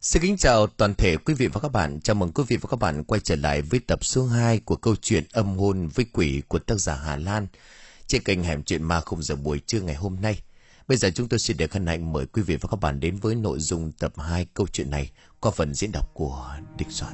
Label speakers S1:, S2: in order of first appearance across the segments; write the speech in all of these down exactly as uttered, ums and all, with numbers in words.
S1: Xin kính chào toàn thể quý vị và các bạn. Chào mừng quý vị và các bạn quay trở lại với tập số hai của câu chuyện Âm hồn với quỷ của tác giả Hà Lan trên kênh Hẻm Chuyện Ma khung giờ buổi trưa ngày hôm nay. Bây giờ chúng tôi xin được hân hạnh mời quý vị và các bạn đến với nội dung tập hai câu chuyện này qua phần diễn đọc của Địch Soạn.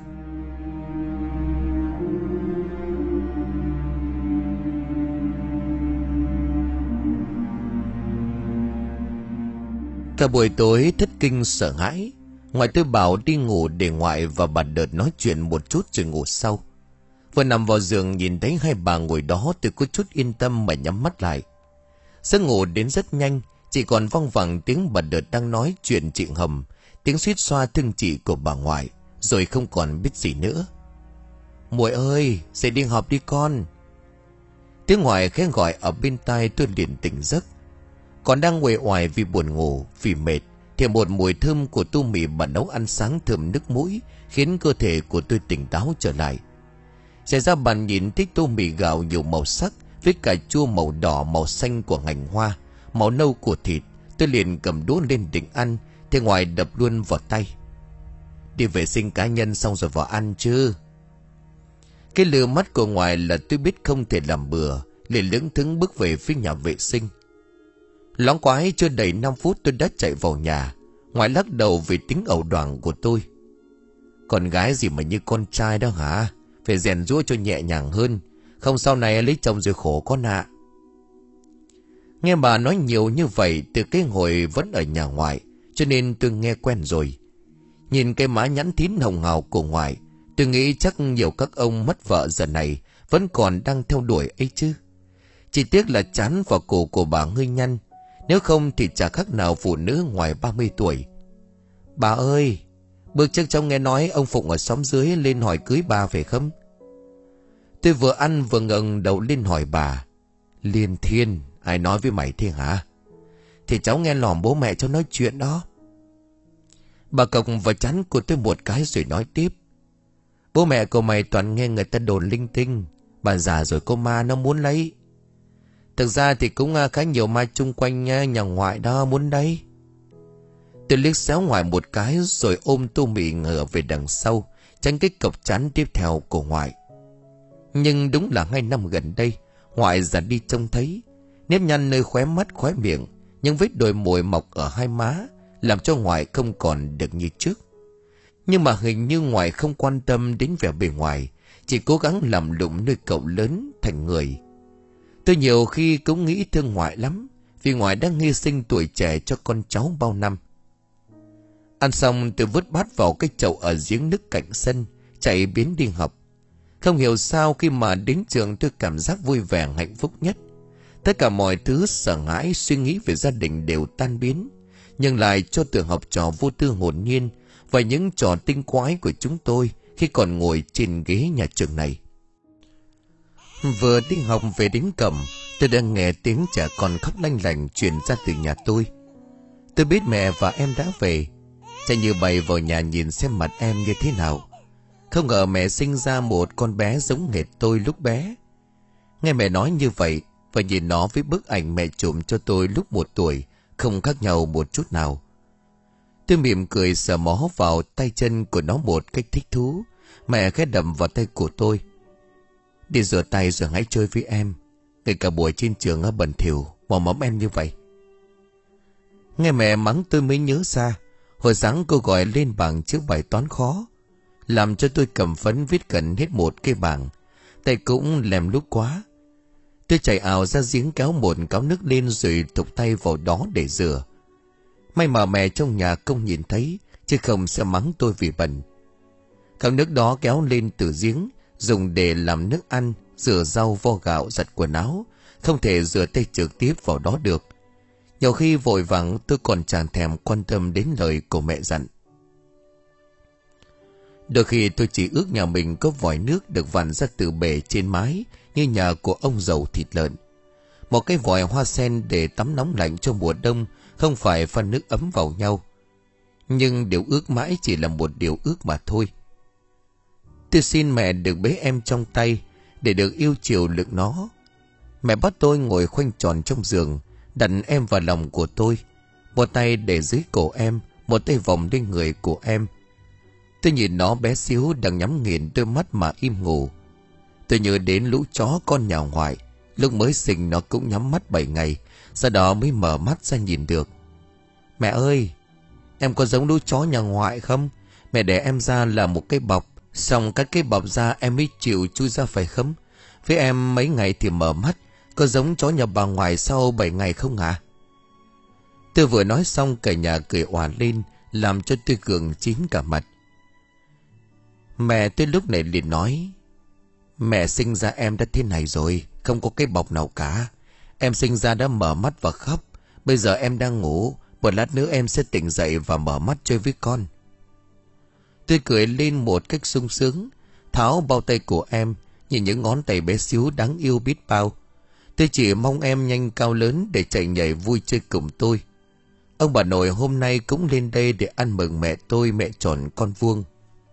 S1: Cả buổi tối thất kinh sợ hãi. Ngoại tôi bảo đi ngủ để ngoại và bà Đợt nói chuyện một chút rồi ngủ sau. Vừa nằm vào giường nhìn thấy hai bà ngồi đó, tôi có chút yên tâm mà nhắm mắt lại. Giấc ngủ đến rất nhanh, chỉ còn văng vẳng tiếng bà Đợt đang nói chuyện chị Hầm, tiếng suýt xoa thương chị của bà ngoại, rồi không còn biết gì nữa. Muội ơi, dậy đi học đi con. Tiếng ngoại khẽ gọi ở bên tai, tôi liền tỉnh giấc. Còn đang uể oải vì buồn ngủ, vì mệt, thì một mùi thơm của tô mì bà nấu ăn sáng thơm nước mũi khiến cơ thể của tôi tỉnh táo trở lại. Xảy ra bàn nhìn thấy tô mì gạo nhiều màu sắc với cà chua màu đỏ, màu xanh của ngành hoa, màu nâu của thịt. Tôi liền cầm đũa lên định ăn thì ngoài đập luôn vào tay. Đi vệ sinh cá nhân xong rồi vào ăn chứ. Cái lừa mắt của ngoài là tôi biết không thể làm bừa, liền lững thững bước về phía nhà vệ sinh. Loáng quái chưa đầy năm phút tôi đã chạy vào nhà. Ngoại lắc đầu vì tính ẩu đoảng của tôi. Con gái gì mà như con trai đó hả? Phải rèn giũa cho nhẹ nhàng hơn, không sau này lấy chồng rồi khổ con ạ. Nghe bà nói nhiều như vậy từ cái hồi vẫn ở nhà ngoại, cho nên tôi nghe quen rồi. Nhìn cái má nhẵn thín hồng hào của ngoại, tôi nghĩ chắc nhiều các ông mất vợ giờ này vẫn còn đang theo đuổi ấy chứ. Chỉ tiếc là chán vào cổ của bà hơi nhăn, nếu không thì chả khác nào phụ nữ ngoài ba mươi tuổi. Bà ơi, bước trước trong nghe nói ông Phụng ở xóm dưới lên hỏi cưới bà phải không? Tôi vừa ăn vừa ngẩng đầu lên hỏi bà. Liên Thiên, ai nói với mày thế hả? Thì cháu nghe lỏm bố mẹ cháu nói chuyện đó. Bà cộc vào chán của tôi một cái rồi nói tiếp. Bố mẹ của mày toàn nghe người ta đồn linh tinh, bà già rồi cô ma nó muốn lấy. Thực ra thì cũng khá nhiều ma chung quanh nhà ngoại đó muốn đấy. Tôi liếc xéo ngoài một cái rồi ôm tô mì ngửa về đằng sau, tránh cái cộc chán tiếp theo của ngoại. Nhưng đúng là hai năm gần đây, ngoại già đi trông thấy, nếp nhăn nơi khóe mắt khóe miệng, những vết đồi mồi mọc ở hai má, làm cho ngoại không còn được như trước. Nhưng mà hình như ngoại không quan tâm đến vẻ bề ngoài, chỉ cố gắng làm lụng nơi cậu lớn thành người. Tôi nhiều khi cũng nghĩ thương ngoại lắm, vì ngoại đang hy sinh tuổi trẻ cho con cháu bao năm. Ăn xong tôi vứt bát vào cái chậu ở giếng nước cạnh sân, chạy biến đi học. Không hiểu sao khi mà đến trường tôi cảm giác vui vẻ hạnh phúc nhất. Tất cả mọi thứ sợ hãi, suy nghĩ về gia đình đều tan biến, nhưng lại cho tưởng học trò vô tư hồn nhiên và những trò tinh quái của chúng tôi khi còn ngồi trên ghế nhà trường này. Vừa đi học về đến cổng, tôi đang nghe tiếng trẻ con khóc lanh lành truyền ra từ nhà tôi. Tôi biết mẹ và em đã về, chạy như bay vào nhà nhìn xem mặt em như thế nào. Không ngờ mẹ sinh ra một con bé giống hệt tôi lúc bé. Nghe mẹ nói như vậy và nhìn nó với bức ảnh mẹ chụp cho tôi lúc một tuổi, không khác nhau một chút nào. Tôi mỉm cười sờ mó vào tay chân của nó một cách thích thú. Mẹ khẽ đầm vào tay của tôi. Đi rửa tay rồi hãy chơi với em. Ngay cả buổi trên trường ở bẩn thỉu, mò mẫm em như vậy. Nghe mẹ mắng tôi mới nhớ ra, hồi sáng cô gọi lên bảng chữ bài toán khó, làm cho tôi cầm phấn viết gần hết một cái bảng. Tay cũng lem lút quá. Tôi chạy ào ra giếng kéo một cáo nước lên rồi thục tay vào đó để rửa. May mà mẹ trong nhà không nhìn thấy, chứ không sẽ mắng tôi vì bẩn. Cáo nước đó kéo lên từ giếng, dùng để làm nước ăn, rửa rau, vo gạo, giặt quần áo, không thể rửa tay trực tiếp vào đó được. Nhiều khi vội vàng tôi còn chẳng thèm quan tâm đến lời của mẹ dặn. Đôi khi tôi chỉ ước nhà mình có vòi nước được vặn ra từ bể trên mái như nhà của ông giàu thịt lợn. Một cái vòi hoa sen để tắm nóng lạnh cho mùa đông, không phải pha nước ấm vào nhau. Nhưng điều ước mãi chỉ là một điều ước mà thôi. Tôi xin mẹ được bế em trong tay để được yêu chiều lựng nó. Mẹ bắt tôi ngồi khoanh tròn trong giường, đặt em vào lòng của tôi. Một tay để dưới cổ em, một tay vòng lên người của em, Tôi nhìn nó bé xíu đang nhắm nghiền đôi mắt mà im ngủ. Tôi nhớ đến lũ chó con nhà ngoại. Lúc mới sinh nó cũng nhắm mắt bảy ngày, sau đó mới mở mắt ra nhìn được. Mẹ ơi, em có giống lũ chó nhà ngoại không? Mẹ để em ra là một cái bọc, xong cắt cái bọc ra em mới chịu chui ra phải không? Với em mấy ngày thì mở mắt, có giống chó nhà bà ngoại sau bảy ngày không ạ? À? Tôi vừa nói xong cả nhà cười òa lên, làm cho tôi gượng chín cả mặt. Mẹ tôi lúc này liền nói, mẹ sinh ra em đã thế này rồi, không có cái bọc nào cả. Em sinh ra đã mở mắt và khóc. Bây giờ em đang ngủ, một lát nữa em sẽ tỉnh dậy và mở mắt chơi với con. Tôi cười lên một cách sung sướng, tháo bao tay của em, nhìn những ngón tay bé xíu đáng yêu biết bao. Tôi chỉ mong em nhanh cao lớn để chạy nhảy vui chơi cùng tôi. Ông bà nội hôm nay cũng lên đây để ăn mừng mẹ tôi, mẹ tròn con vuông.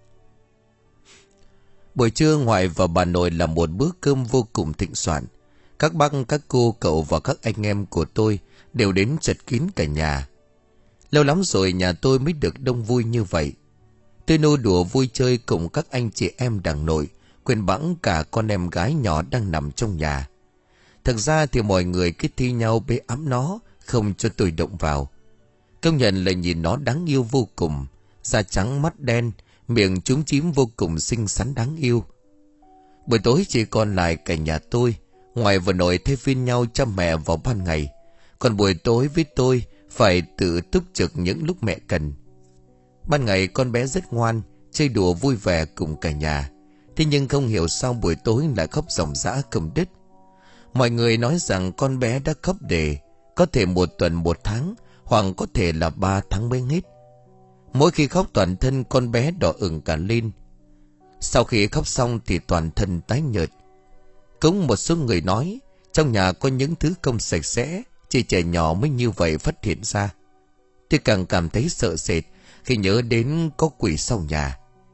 S1: Buổi trưa ngoại và bà nội là một bữa cơm vô cùng thịnh soạn. Các bác, các cô, cậu và các anh em của tôi đều đến chật kín cả nhà. Lâu lắm rồi nhà tôi mới được đông vui như vậy. Tôi nô đùa vui chơi cùng các anh chị em đằng nội, quên bẵng cả con em gái nhỏ đang nằm trong nhà. Thật ra thì mọi người cứ thi nhau bế ẵm nó, không cho tôi động vào. Công nhận là nhìn nó đáng yêu vô cùng, da trắng mắt đen, miệng chúm chím vô cùng xinh xắn đáng yêu. Buổi tối chỉ còn lại cả nhà tôi, ngoại và nội thay phiên nhau chăm mẹ vào ban ngày, còn buổi tối với tôi phải tự túc trực những lúc mẹ cần. Ban ngày con bé rất ngoan, chơi đùa vui vẻ cùng cả nhà. Thế nhưng không hiểu sao buổi tối lại khóc ròng rã không đứt. Mọi người nói rằng con bé đã khóc để có thể một tuần một tháng, hoặc có thể là ba tháng mới hết. Mỗi khi khóc toàn thân con bé đỏ ửng cả lên. Sau khi khóc xong thì toàn thân tái nhợt. Cũng một số người nói trong nhà có những thứ không sạch sẽ, chỉ trẻ nhỏ mới như vậy phát hiện ra. Tôi càng cảm thấy sợ sệt khi nhớ đến có quỷ sau nhà.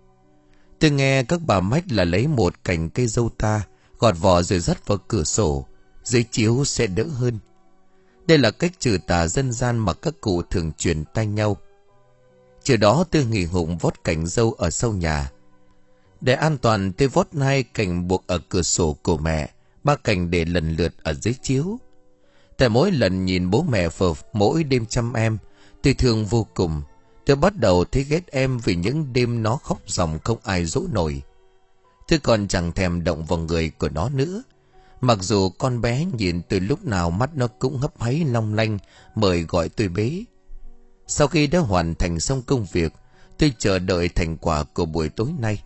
S1: Tôi nghe các bà mách là lấy một cành cây dâu ta, gọt vỏ rồi dắt vào cửa sổ, dưới chiếu sẽ đỡ hơn. Đây là cách trừ tà dân gian mà các cụ thường truyền tai nhau. Chiều đó tôi nghỉ hụng vót cành dâu ở sau nhà. Để an toàn tôi vót hai cành buộc ở cửa sổ của mẹ, ba cành để lần lượt ở dưới chiếu. Tại mỗi lần nhìn bố mẹ phờ mỗi đêm chăm em, tôi thương vô cùng. Tôi bắt đầu thấy ghét em vì những đêm nó khóc ròng không ai dỗ nổi. Tôi còn chẳng thèm động vào người của nó nữa. Mặc dù con bé nhìn từ lúc nào mắt nó cũng hấp háy long lanh mời gọi tôi bế. Sau khi đã hoàn thành xong công việc, tôi chờ đợi thành quả của buổi tối nay.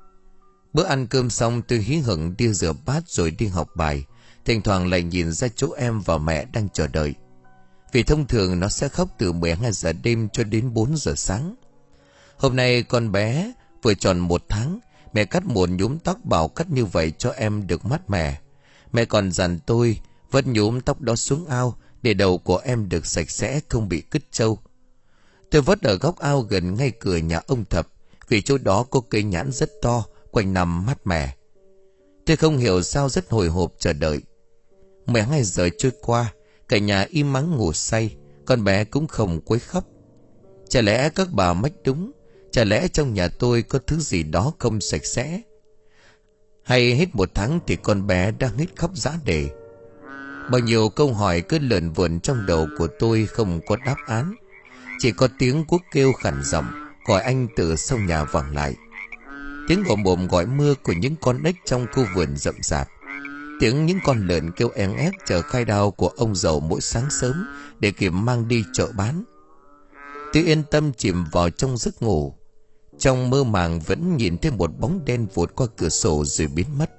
S1: Bữa ăn cơm xong tôi hí hửng đi rửa bát rồi đi học bài. Thỉnh thoảng lại nhìn ra chỗ em và mẹ đang chờ đợi. Vì thông thường nó sẽ khóc từ mười hai giờ đêm cho đến bốn giờ sáng. Hôm nay con bé vừa tròn một tháng, mẹ cắt một nhúm tóc bảo cắt như vậy cho em được mát mẻ. Mẹ còn dặn tôi vớt nhúm tóc đó xuống ao để đầu của em được sạch sẽ không bị cứt trâu. Tôi vớt ở góc ao gần ngay cửa nhà ông Thập, vì chỗ đó có cây nhãn rất to, quanh năm mát mẻ. Tôi không hiểu sao rất hồi hộp chờ đợi. mười hai giờ trôi qua, cả nhà im mắng ngủ say, con bé cũng không quấy khóc. Chả lẽ các bà mách đúng, chả lẽ trong nhà tôi có thứ gì đó không sạch sẽ? Hay hết một tháng thì con bé đang hết khóc rã rời? Bao nhiêu câu hỏi cứ lượn vượn trong đầu của tôi không có đáp án. Chỉ có tiếng cuốc kêu khản giọng gọi anh từ sau nhà vẳng lại. Tiếng gồm bồm gọi mưa của những con ếch trong khu vườn rậm rạp. Tiếng những con lợn kêu én ép chờ khai đao của ông giàu mỗi sáng sớm để kịp mang đi chợ bán. Tôi yên tâm chìm vào trong giấc ngủ. Trong mơ màng vẫn nhìn thấy một bóng đen vụt qua cửa sổ rồi biến mất.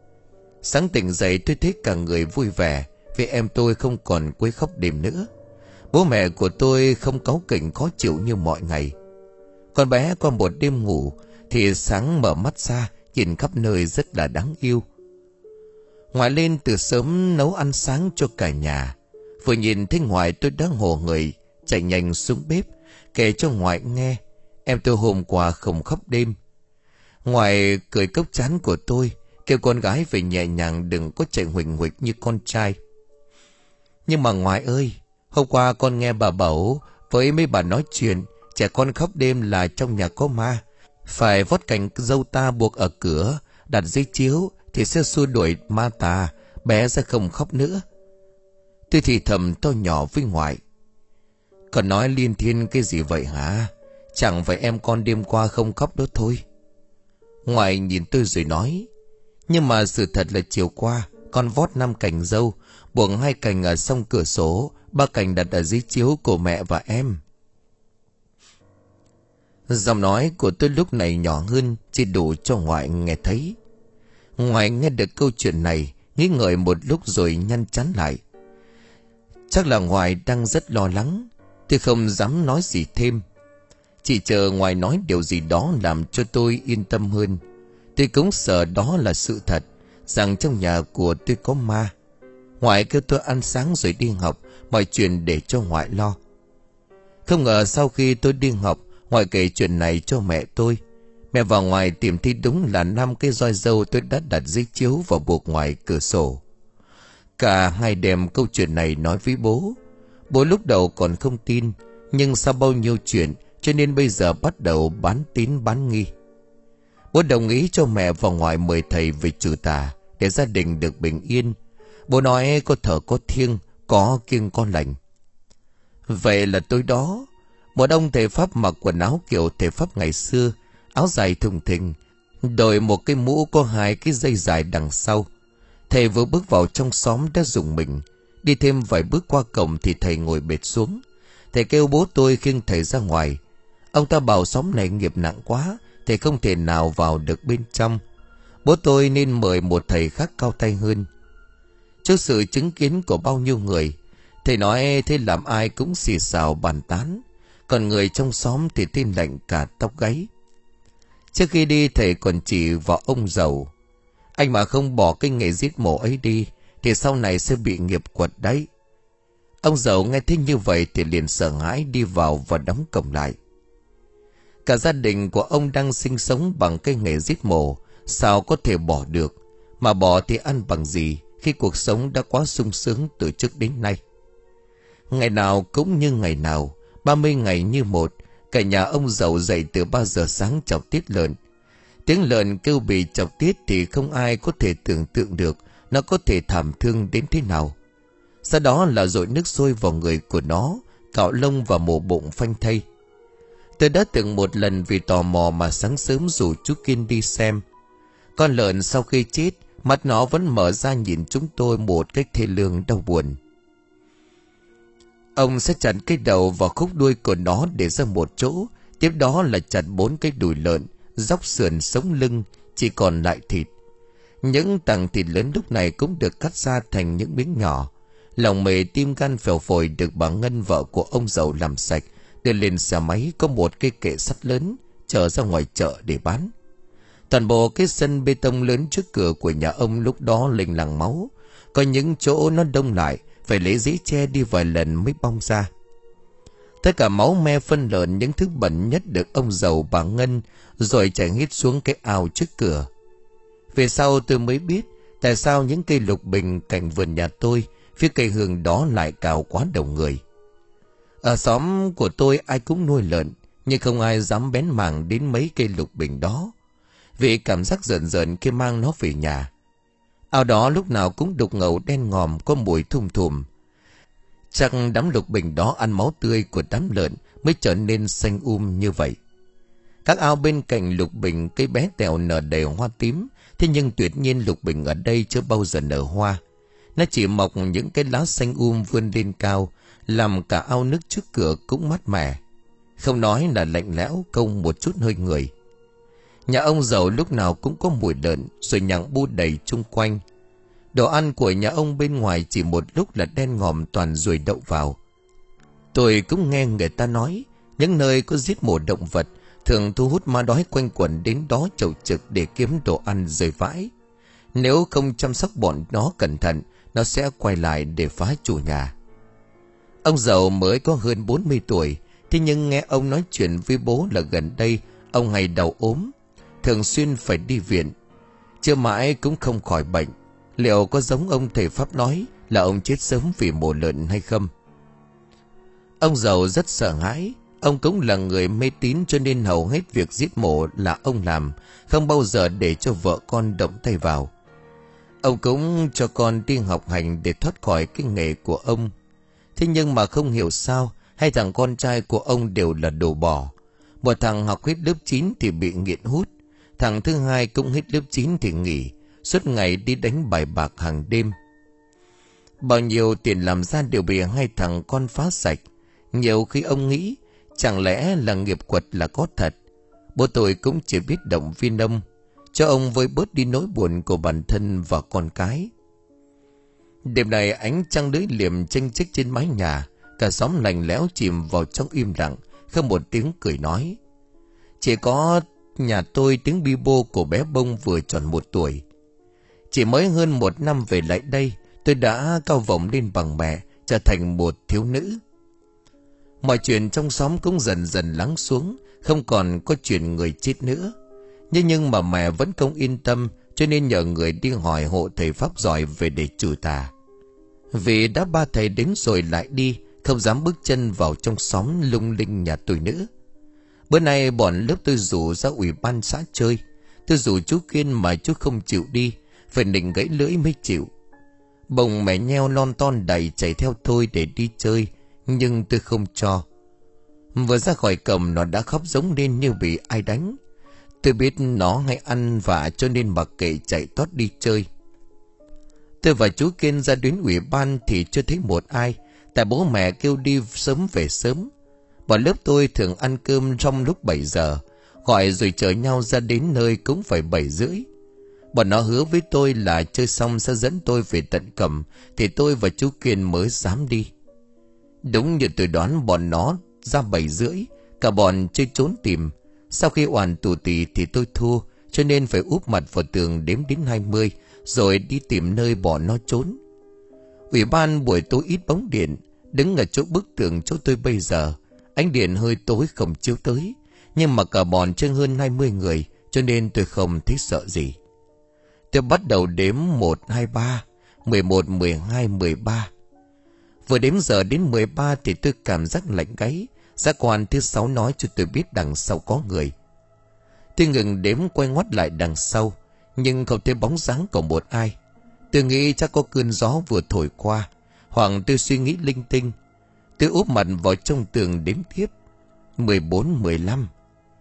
S1: Sáng tỉnh dậy tôi thấy cả người vui vẻ vì em tôi không còn quấy khóc đêm nữa. Bố mẹ của tôi không cáu kỉnh khó chịu như mọi ngày. Con bé qua một đêm ngủ thì sáng mở mắt ra nhìn khắp nơi rất là đáng yêu. Ngoại lên từ sớm nấu ăn sáng cho cả nhà. Vừa nhìn thấy ngoại tôi đã hồ người chạy nhanh xuống bếp kể cho ngoại nghe em tôi hôm qua không khóc đêm. Ngoại cười cốc chán của tôi, kêu con gái về nhẹ nhàng đừng có chạy huỳnh huỵch như con trai. Nhưng mà ngoại ơi, hôm qua con nghe bà Bảo với mấy bà nói chuyện trẻ con khóc đêm là trong nhà có ma, Phải vót cành dâu ta buộc ở cửa, đặt dưới chiếu thì sẽ xua đuổi ma tà, bé sẽ không khóc nữa. Tôi thì thầm to nhỏ với ngoại. Còn nói liên thiên cái gì vậy hả? Chẳng phải em con đêm qua không khóc đó thôi. Ngoại nhìn tôi rồi nói. Nhưng mà sự thật là chiều qua con vót năm cành dâu, buộc hai cành ở song cửa sổ, ba cành đặt ở dưới chiếu của mẹ và em. Giọng nói của tôi lúc này nhỏ hơn, chỉ đủ cho ngoại nghe thấy. Ngoại nghe được câu chuyện này, nghĩ ngợi một lúc rồi nhăn chán lại. Chắc là ngoại đang rất lo lắng. Tôi không dám nói gì thêm, chỉ chờ ngoại nói điều gì đó làm cho tôi yên tâm hơn. Tôi cũng sợ đó là sự thật, rằng trong nhà của tôi có ma. Ngoại kêu tôi ăn sáng rồi đi học, mọi chuyện để cho ngoại lo. Không ngờ sau khi tôi đi học, ngoại kể chuyện này cho mẹ tôi. Mẹ vào ngoài tìm thấy đúng là năm cái roi dâu tôi đã đặt dưới chiếu và buộc ngoài cửa sổ. Cả hai đem câu chuyện này nói với bố. Bố lúc đầu còn không tin, nhưng sau bao nhiêu chuyện cho nên bây giờ bắt đầu bán tín bán nghi. Bố đồng ý cho mẹ vào ngoài mời thầy về trừ tà, để gia đình được bình yên. Bố nói có thờ có thiêng, có kiêng có lành. Vậy là tối đó, một ông thầy Pháp mặc quần áo kiểu thầy Pháp ngày xưa, áo dài thùng thình, đội một cái mũ có hai cái dây dài đằng sau. Thầy vừa bước vào trong xóm đã rùng mình. Đi thêm vài bước qua cổng thì thầy ngồi bệt xuống. Thầy kêu bố tôi khiêng thầy ra ngoài. Ông ta bảo xóm này nghiệp nặng quá, thầy không thể nào vào được bên trong. Bố tôi nên mời một thầy khác cao tay hơn. Trước sự chứng kiến của bao nhiêu người, thầy nói thế làm ai cũng xì xào bàn tán. Còn người trong xóm thì tin lạnh cả tóc gáy. Trước khi đi thầy còn chỉ vào ông giàu. Anh mà không bỏ cái nghề giết mổ ấy đi thì sau này sẽ bị nghiệp quật đấy. Ông giàu nghe thấy như vậy thì liền sợ hãi đi vào và đóng cổng lại. Cả gia đình của ông đang sinh sống bằng cái nghề giết mổ, sao có thể bỏ được, mà bỏ thì ăn bằng gì khi cuộc sống đã quá sung sướng từ trước đến nay. Ngày nào cũng như ngày nào, ba mươi ngày như một, cả nhà ông giàu dậy từ ba giờ sáng chọc tiết lợn. Tiếng lợn kêu bị chọc tiết thì không ai có thể tưởng tượng được nó có thể thảm thương đến thế nào. Sau đó là dội nước sôi vào người của nó, cạo lông và mổ bụng phanh thây. Tôi đã từng một lần vì tò mò mà sáng sớm rủ chú Kiên đi xem. Con lợn sau khi chết, mắt nó vẫn mở ra nhìn chúng tôi một cách thê lương đau buồn. Ông sẽ chặt cái đầu vào khúc đuôi của nó để ra một chỗ, tiếp đó là chặt bốn cái đùi lợn, dóc sườn sống lưng, chỉ còn lại thịt. Những tảng thịt lớn lúc này cũng được cắt ra thành những miếng nhỏ. Lòng mề tim gan phèo phổi được bà Ngân vợ của ông giàu làm sạch, đưa lên xe máy có một cái kệ sắt lớn chở ra ngoài chợ để bán. Toàn bộ cái sân bê tông lớn trước cửa của nhà ông lúc đó lênh làng máu. Có những chỗ nó đông lại, phải lấy giấy che đi vài lần mới bong ra. Tất cả máu me phân lợn, những thứ bẩn nhất được ông giàu bà Ngân rồi chảy hết xuống cái ao trước cửa. Về sau tôi mới biết tại sao những cây lục bình cạnh vườn nhà tôi, phía cây hương đó lại cào quá đầu người. Ở xóm của tôi ai cũng nuôi lợn, nhưng không ai dám bén mảng đến mấy cây lục bình đó, vì cảm giác rợn rợn khi mang nó về nhà. Ao đó lúc nào cũng đục ngầu đen ngòm, có mùi thum thùm. Chắc đám lục bình đó ăn máu tươi của đám lợn mới trở nên xanh um như vậy. Các ao bên cạnh lục bình cây bé tẹo nở đầy hoa tím, thế nhưng tuyệt nhiên lục bình ở đây chưa bao giờ nở hoa. Nó chỉ mọc những cái lá xanh um vươn lên cao, làm cả ao nước trước cửa cũng mát mẻ, không nói là lạnh lẽo, không một chút hơi người. Nhà ông giàu lúc nào cũng có mùi lợn rồi nhặng bu đầy chung quanh. Đồ ăn của nhà ông bên ngoài chỉ một lúc là đen ngòm toàn ruồi đậu vào. Tôi cũng nghe người ta nói những nơi có giết mổ động vật thường thu hút ma đói quanh quẩn đến đó chầu trực để kiếm đồ ăn rơi vãi. Nếu không chăm sóc bọn nó cẩn thận, nó sẽ quay lại để phá chủ nhà. Ông giàu mới có hơn bốn mươi tuổi, thế nhưng nghe ông nói chuyện với bố là gần đây ông hay đau ốm, thường xuyên phải đi viện, chưa mãi cũng không khỏi bệnh. Liệu có giống ông thầy Pháp nói là ông chết sớm vì mổ lợn hay không? Ông giàu rất sợ hãi, Ông cũng là người mê tín, cho nên hầu hết việc giết mổ là ông làm, không bao giờ để cho vợ con động tay vào. Ông cũng cho con đi học hành để thoát khỏi cái nghề của ông. Thế nhưng mà không hiểu sao hai thằng con trai của ông đều là đồ bỏ. Một thằng học hết lớp chín thì bị nghiện hút, thằng thứ hai cũng hết lớp chín thì nghỉ, suốt ngày đi đánh bài bạc hàng đêm. Bao nhiêu tiền làm ra đều bị hai thằng con phá sạch. Nhiều khi ông nghĩ chẳng lẽ là nghiệp quật là có thật. Bố tôi cũng chỉ biết động viên ông, cho ông vơi bớt đi nỗi buồn của bản thân và con cái. Đêm này ánh trăng lưỡi liềm chênh chích trên mái nhà, cả xóm lạnh lẽo chìm vào trong im lặng, không một tiếng cười nói. Chỉ có nhà tôi tiếng bi bô của bé Bông vừa tròn một tuổi. Chỉ mới hơn một năm về lại đây, tôi đã cao vọng lên bằng mẹ, trở thành một thiếu nữ. Mọi chuyện trong xóm cũng dần dần lắng xuống, không còn có chuyện người chết nữa. Nhưng nhưng mà mẹ vẫn không yên tâm, cho nên nhờ người đi hỏi hộ thầy pháp giỏi về để trừ tà. Vì đã ba thầy đến rồi lại đi, không dám bước chân vào trong xóm lung linh nhà tôi nữa. Bữa nay bọn lớp tôi rủ ra ủy ban xã chơi. Tôi rủ chú Kiên mà chú không chịu đi, phải định gãy lưỡi mới chịu. Bồng mẹ nheo lon ton đầy chạy theo tôi để đi chơi, nhưng tôi không cho. Vừa ra khỏi cổng nó đã khóc giống lên như bị ai đánh. Tôi biết nó hay ăn vạ cho nên mặc kệ chạy tót đi chơi. Tôi và chú Kiên ra đến ủy ban thì chưa thấy một ai, tại bố mẹ kêu đi sớm về sớm. Bọn lớp tôi thường ăn cơm trong lúc bảy giờ, gọi rồi chở nhau ra đến nơi cũng phải bảy rưỡi. Bọn nó hứa với tôi là chơi xong sẽ dẫn tôi về tận cẩm, thì tôi và chú Kiên mới dám đi. Đúng như tôi đoán, bọn nó ra bảy rưỡi, cả bọn chơi trốn tìm. Sau khi oàn tù tì thì tôi thua, cho nên phải úp mặt vào tường đếm đến hai mươi, rồi đi tìm nơi bọn nó trốn. Ủy ban buổi tối ít bóng điện, đứng ở chỗ bức tường chỗ tôi bây giờ. Ánh điện hơi tối không chiếu tới, nhưng mà cả bọn chơi hơn hai mươi người, cho nên tôi không thấy sợ gì. Tôi bắt đầu đếm một, hai, ba, mười một, mười hai, mười ba. Vừa đếm giờ đến mười ba thì tôi cảm giác lạnh gáy. Giác quan thứ sáu nói cho tôi biết đằng sau có người. Tôi ngừng đếm, quay ngoắt lại đằng sau, nhưng không thấy bóng dáng của một ai. Tôi nghĩ chắc có cơn gió vừa thổi qua, hoặc tôi suy nghĩ linh tinh. Tôi úp mặt vào trong tường đếm tiếp. Mười bốn, mười lăm.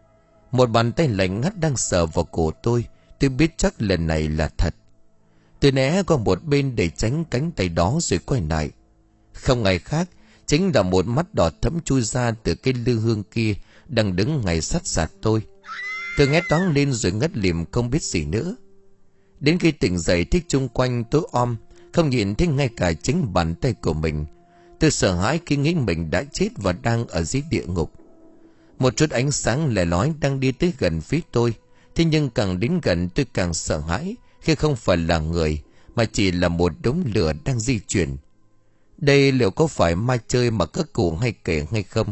S1: Một bàn tay lạnh ngắt đang sờ vào cổ tôi. Tôi biết chắc lần này là thật. Tôi né qua một bên để tránh cánh tay đó rồi quay lại. Không ngày khác, chính là một mắt đỏ thẫm chui ra từ cái lư hương kia đang đứng ngay sát sạt tôi. Tôi nghe toáng lên rồi ngất lịm không biết gì nữa. Đến khi tỉnh dậy thấy chung quanh tối om, không nhìn thấy ngay cả chính bàn tay của mình. Tôi sợ hãi khi nghĩ mình đã chết và đang ở dưới địa ngục. Một chút ánh sáng lẻ lói đang đi tới gần phía tôi. Thế nhưng càng đến gần tôi càng sợ hãi, khi không phải là người, mà chỉ là một đống lửa đang di chuyển. Đây liệu có phải ma chơi mà các cụ hay kể hay không?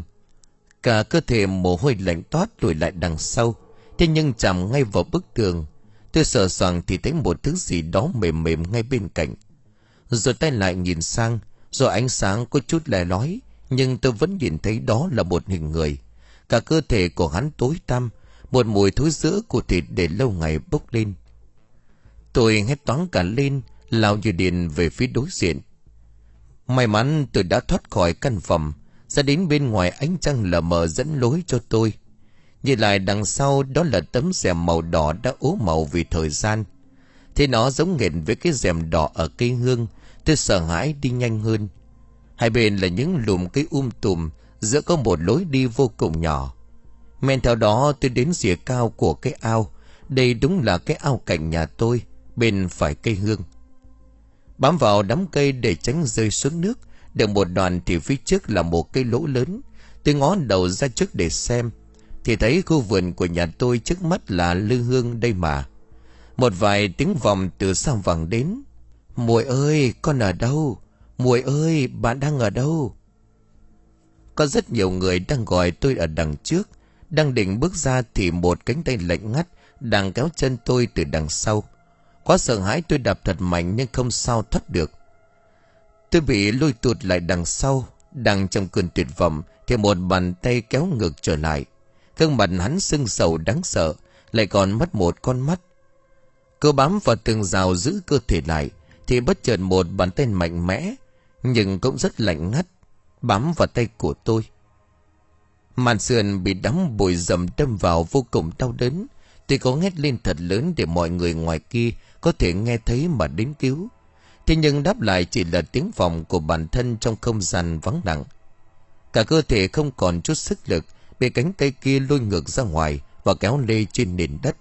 S1: Cả cơ thể mồ hôi lạnh toát lùi lại đằng sau. Thế nhưng chạm ngay vào bức tường, tôi sờ soạng thì thấy một thứ gì đó mềm mềm ngay bên cạnh. Rồi tay lại nhìn sang, rồi ánh sáng có chút lẻ lói, nhưng tôi vẫn nhìn thấy đó là một hình người. Cả cơ thể của hắn tối tăm, một mùi thối rữa của thịt để lâu ngày bốc lên. Tôi hét toáng cả lên, lao như điện về phía đối diện. May mắn tôi đã thoát khỏi căn phòng, ra đến bên ngoài ánh trăng lờ mờ dẫn lối cho tôi. Nhìn lại đằng sau, đó là tấm rèm màu đỏ đã ố màu vì thời gian. Thế nó giống nghệt với cái rèm đỏ ở cây hương. Tôi sợ hãi đi nhanh hơn. Hai bên là những lùm cây um tùm, giữa có một lối đi vô cùng nhỏ. Men theo đó tôi đến rìa cao của cái ao. Đây đúng là cái ao cạnh nhà tôi, bên phải cây hương. Bám vào đám cây để tránh rơi xuống nước, được một đoạn thì phía trước là một cây lỗ lớn. Tôi ngó đầu ra trước để xem, thì thấy khu vườn của nhà tôi trước mắt là lư hương đây mà. Một vài tiếng vọng từ sau vẳng đến. Muội ơi, con ở đâu? Muội ơi, bạn đang ở đâu? Có rất nhiều người đang gọi tôi ở đằng trước. Đang định bước ra thì một cánh tay lạnh ngắt đang kéo chân tôi từ đằng sau. Quá sợ hãi tôi đạp thật mạnh nhưng không sao thoát được. Tôi bị lôi tụt lại đằng sau. Đang trong cơn tuyệt vọng thì một bàn tay kéo ngược trở lại. Gương mặt hắn sưng sầu đáng sợ, lại còn mất một con mắt. Cô bám vào tường rào giữ cơ thể lại, thì bất chợt một bàn tay mạnh mẽ nhưng cũng rất lạnh ngắt bám vào tay của tôi. Màn sườn bị đóng bụi rậm đâm vào vô cùng đau đớn. Tôi có hét lên thật lớn để mọi người ngoài kia có thể nghe thấy mà đến cứu. Thế nhưng đáp lại chỉ là tiếng vọng của bản thân trong không gian vắng lặng. Cả cơ thể không còn chút sức lực, bị cánh tay kia lôi ngược ra ngoài và kéo lê trên nền đất.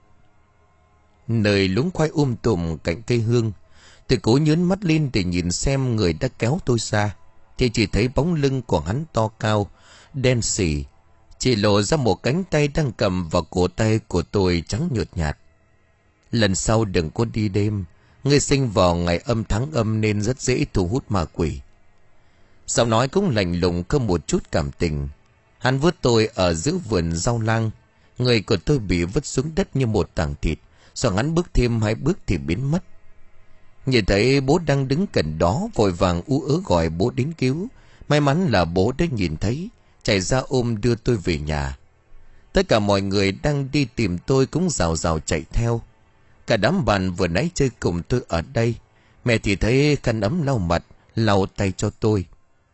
S1: Nơi luống khoai um tùm cạnh cây hương, tôi cố nhớn mắt lên để nhìn xem người đã kéo tôi ra, thì chỉ thấy bóng lưng của hắn to cao, đen sì, chỉ lộ ra một cánh tay đang cầm vào cổ tay của tôi trắng nhợt nhạt. Lần sau đừng có đi đêm, ngươi sinh vào ngày âm tháng âm nên rất dễ thu hút ma quỷ. Giọng nói cũng lạnh lùng không một chút cảm tình. Hắn vớt tôi ở giữa vườn rau lang, người của tôi bị vứt xuống đất như một tảng thịt, rồi hắn bước thêm hai bước thì biến mất. Nhìn thấy bố đang đứng gần đó, vội vàng ú ớ gọi bố đến cứu. May mắn là bố đã nhìn thấy, chạy ra ôm đưa tôi về nhà. Tất cả mọi người đang đi tìm tôi cũng rào rào chạy theo. Cả đám bạn vừa nãy chơi cùng tôi ở đây, mẹ thì thấy khăn ấm lau mặt, lau tay cho tôi.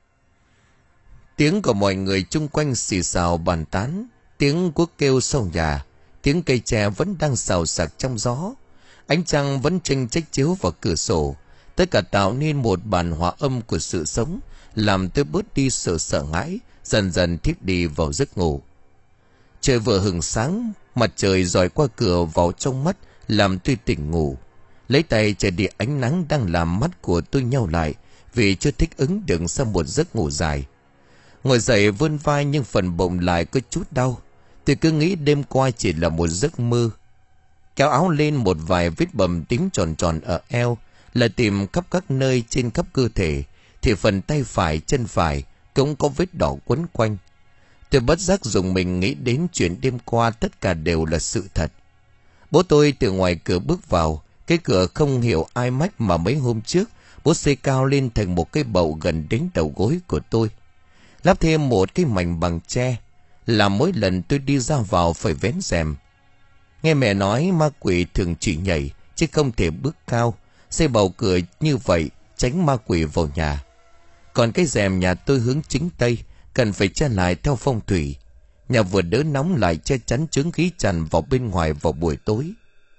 S1: Tiếng của mọi người chung quanh xì xào bàn tán, tiếng cuốc kêu sau nhà, tiếng cây tre vẫn đang xào xạc trong gió. Ánh trăng vẫn chênh chếch chiếu vào cửa sổ, tất cả tạo nên một bản hòa âm của sự sống, làm tôi bớt đi sự sợ hãi, dần dần thiếp đi vào giấc ngủ. Trời vừa hừng sáng, mặt trời dọi qua cửa vào trong mắt, làm tôi tỉnh ngủ. Lấy tay che đi ánh nắng đang làm mắt của tôi nheo lại, vì chưa thích ứng được sau một giấc ngủ dài. Ngồi dậy vươn vai nhưng phần bụng lại có chút đau. Tôi cứ nghĩ đêm qua chỉ là một giấc mơ. Kéo áo lên, một vài vết bầm tím tròn tròn ở eo, là tìm khắp các nơi trên khắp cơ thể, thì phần tay phải, chân phải cũng có vết đỏ quấn quanh. Tôi bất giác dùng mình nghĩ đến chuyện đêm qua tất cả đều là sự thật. Bố tôi từ ngoài cửa bước vào, cái cửa không hiểu ai mách mà mấy hôm trước bố xây cao lên thành một cái bậu gần đến đầu gối của tôi, lắp thêm một cái mảnh bằng tre, làm mỗi lần tôi đi ra vào phải vén rèm. Nghe mẹ nói ma quỷ thường chỉ nhảy chứ không thể bước cao, xây bầu cửa như vậy tránh ma quỷ vào nhà. Còn cái rèm nhà tôi hướng chính tây, cần phải che lại theo phong thủy. Nhà vừa đỡ nóng lại che chắn chướng khí tràn vào bên ngoài vào buổi tối.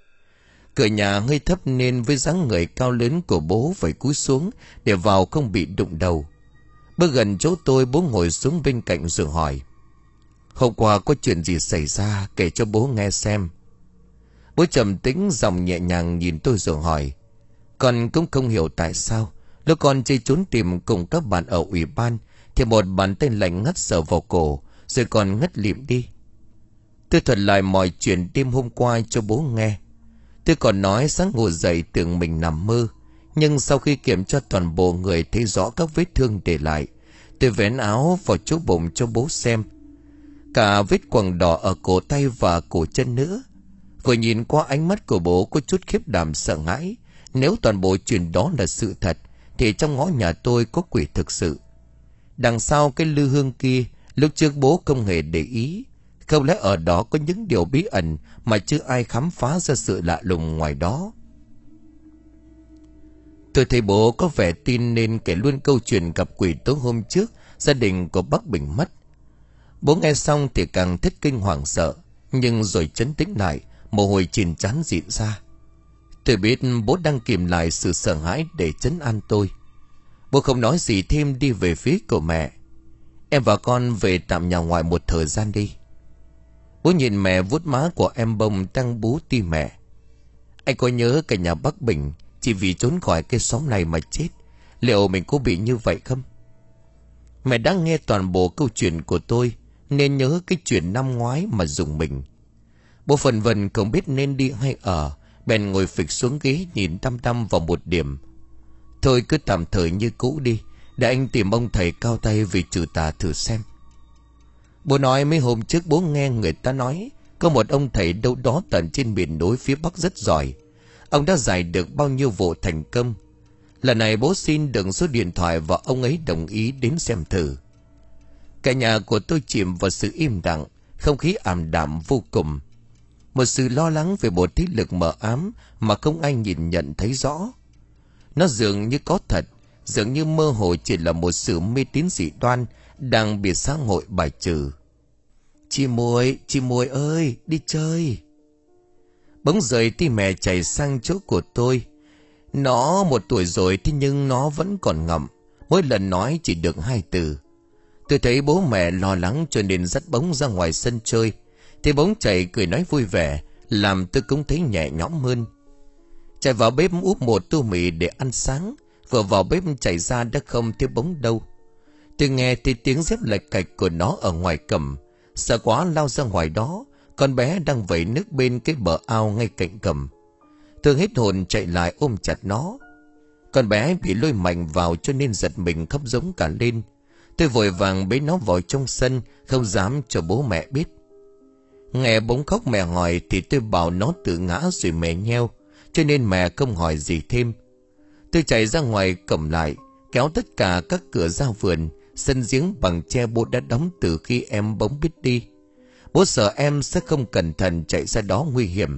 S1: Cửa nhà hơi thấp nên với dáng người cao lớn của bố phải cúi xuống để vào không bị đụng đầu. Bước gần chỗ tôi, bố ngồi xuống bên cạnh rồi hỏi: "Hôm qua có chuyện gì xảy ra, kể cho bố nghe xem." Bố trầm tĩnh giọng nhẹ nhàng nhìn tôi rồi hỏi: "Con cũng không hiểu tại sao lúc con chơi trốn tìm cùng các bạn ở ủy ban thì một bàn tay lạnh ngắt sờ vào cổ rồi còn ngất lịm đi." Tôi thuật lại mọi chuyện đêm hôm qua cho bố nghe. Tôi còn nói sáng ngủ dậy tưởng mình nằm mơ, nhưng sau khi kiểm tra toàn bộ người thấy rõ các vết thương để lại. Tôi vén áo vào chỗ bụng cho bố xem, cả vết quầng đỏ ở cổ tay và cổ chân nữa. Vừa nhìn qua ánh mắt của bố có chút khiếp đảm sợ hãi. Nếu toàn bộ chuyện đó là sự thật thì trong ngõ nhà tôi có quỷ thực sự. Đằng sau cái lư hương kia, lúc trước bố không hề để ý. Không lẽ ở đó có những điều bí ẩn mà chưa ai khám phá ra sự lạ lùng ngoài đó? Tôi thấy bố có vẻ tin nên kể luôn câu chuyện gặp quỷ tối hôm trước gia đình của bác Bình mất. Bố nghe xong thì càng thất kinh hoảng sợ, nhưng rồi trấn tĩnh lại, mồ hôi trên trán rịn ra. Tôi biết bố đang kìm lại sự sợ hãi để trấn an tôi. Bố không nói gì thêm, đi về phía của mẹ. "Em và con về tạm nhà ngoại một thời gian đi." Bố nhìn mẹ vuốt má của em bông tăng bú tim mẹ. "Anh có nhớ cả nhà bác Bình chỉ vì trốn khỏi cái xóm này mà chết, liệu mình có bị như vậy không?" Mẹ đã nghe toàn bộ câu chuyện của tôi nên nhớ cái chuyện năm ngoái mà rùng mình. Bố phần vân không biết nên đi hay ở, bèn ngồi phịch xuống ghế nhìn đăm đăm vào một điểm. "Thôi cứ tạm thời như cũ đi, để anh tìm ông thầy cao tay về trừ tà thử xem." Bố nói mấy hôm trước bố nghe người ta nói có một ông thầy đâu đó tận trên miền núi phía Bắc rất giỏi. Ông đã giải được bao nhiêu vụ thành công. Lần này bố xin đừng số điện thoại và ông ấy đồng ý đến xem thử. Cả nhà của tôi chìm vào sự im lặng, không khí ảm đạm vô cùng. Một sự lo lắng về một thế lực mờ ám mà không ai nhìn nhận thấy rõ. Nó dường như có thật, dường như mơ hồ chỉ là một sự mê tín dị đoan đang bị xã hội bài trừ. Chị Muội, chị Muội ơi, đi chơi. Bỗng rời tim mẹ chạy sang chỗ của tôi. Nó một tuổi rồi thế nhưng nó vẫn còn ngậm, mỗi lần nói chỉ được hai từ. Tôi thấy bố mẹ lo lắng cho nên dắt Bóng ra ngoài sân chơi. Thì Bóng chạy cười nói vui vẻ, làm tôi cũng thấy nhẹ nhõm hơn. Chạy vào bếp úp một tô mì để ăn sáng. Vừa vào bếp chạy ra đã không thấy Bóng đâu. Tôi nghe thấy tiếng dép lạch cạch của nó ở ngoài cầm. Sợ quá lao ra ngoài đó. Con bé đang vẩy nước bên cái bờ ao ngay cạnh cầm. Tôi hết hồn chạy lại ôm chặt nó. Con bé bị lôi mạnh vào cho nên giật mình khóc giống cả lên. Tôi vội vàng bế nó vào trong sân, không dám cho bố mẹ biết. Nghe Bóng khóc mẹ hỏi thì tôi bảo nó tự ngã rồi mẹ nheo, cho nên mẹ không hỏi gì thêm. Tôi chạy ra ngoài cầm lại, kéo tất cả các cửa ra vườn. Sân giếng bằng tre bố đã đóng từ khi em Bóng biết đi. Bố sợ em sẽ không cẩn thận chạy ra đó nguy hiểm.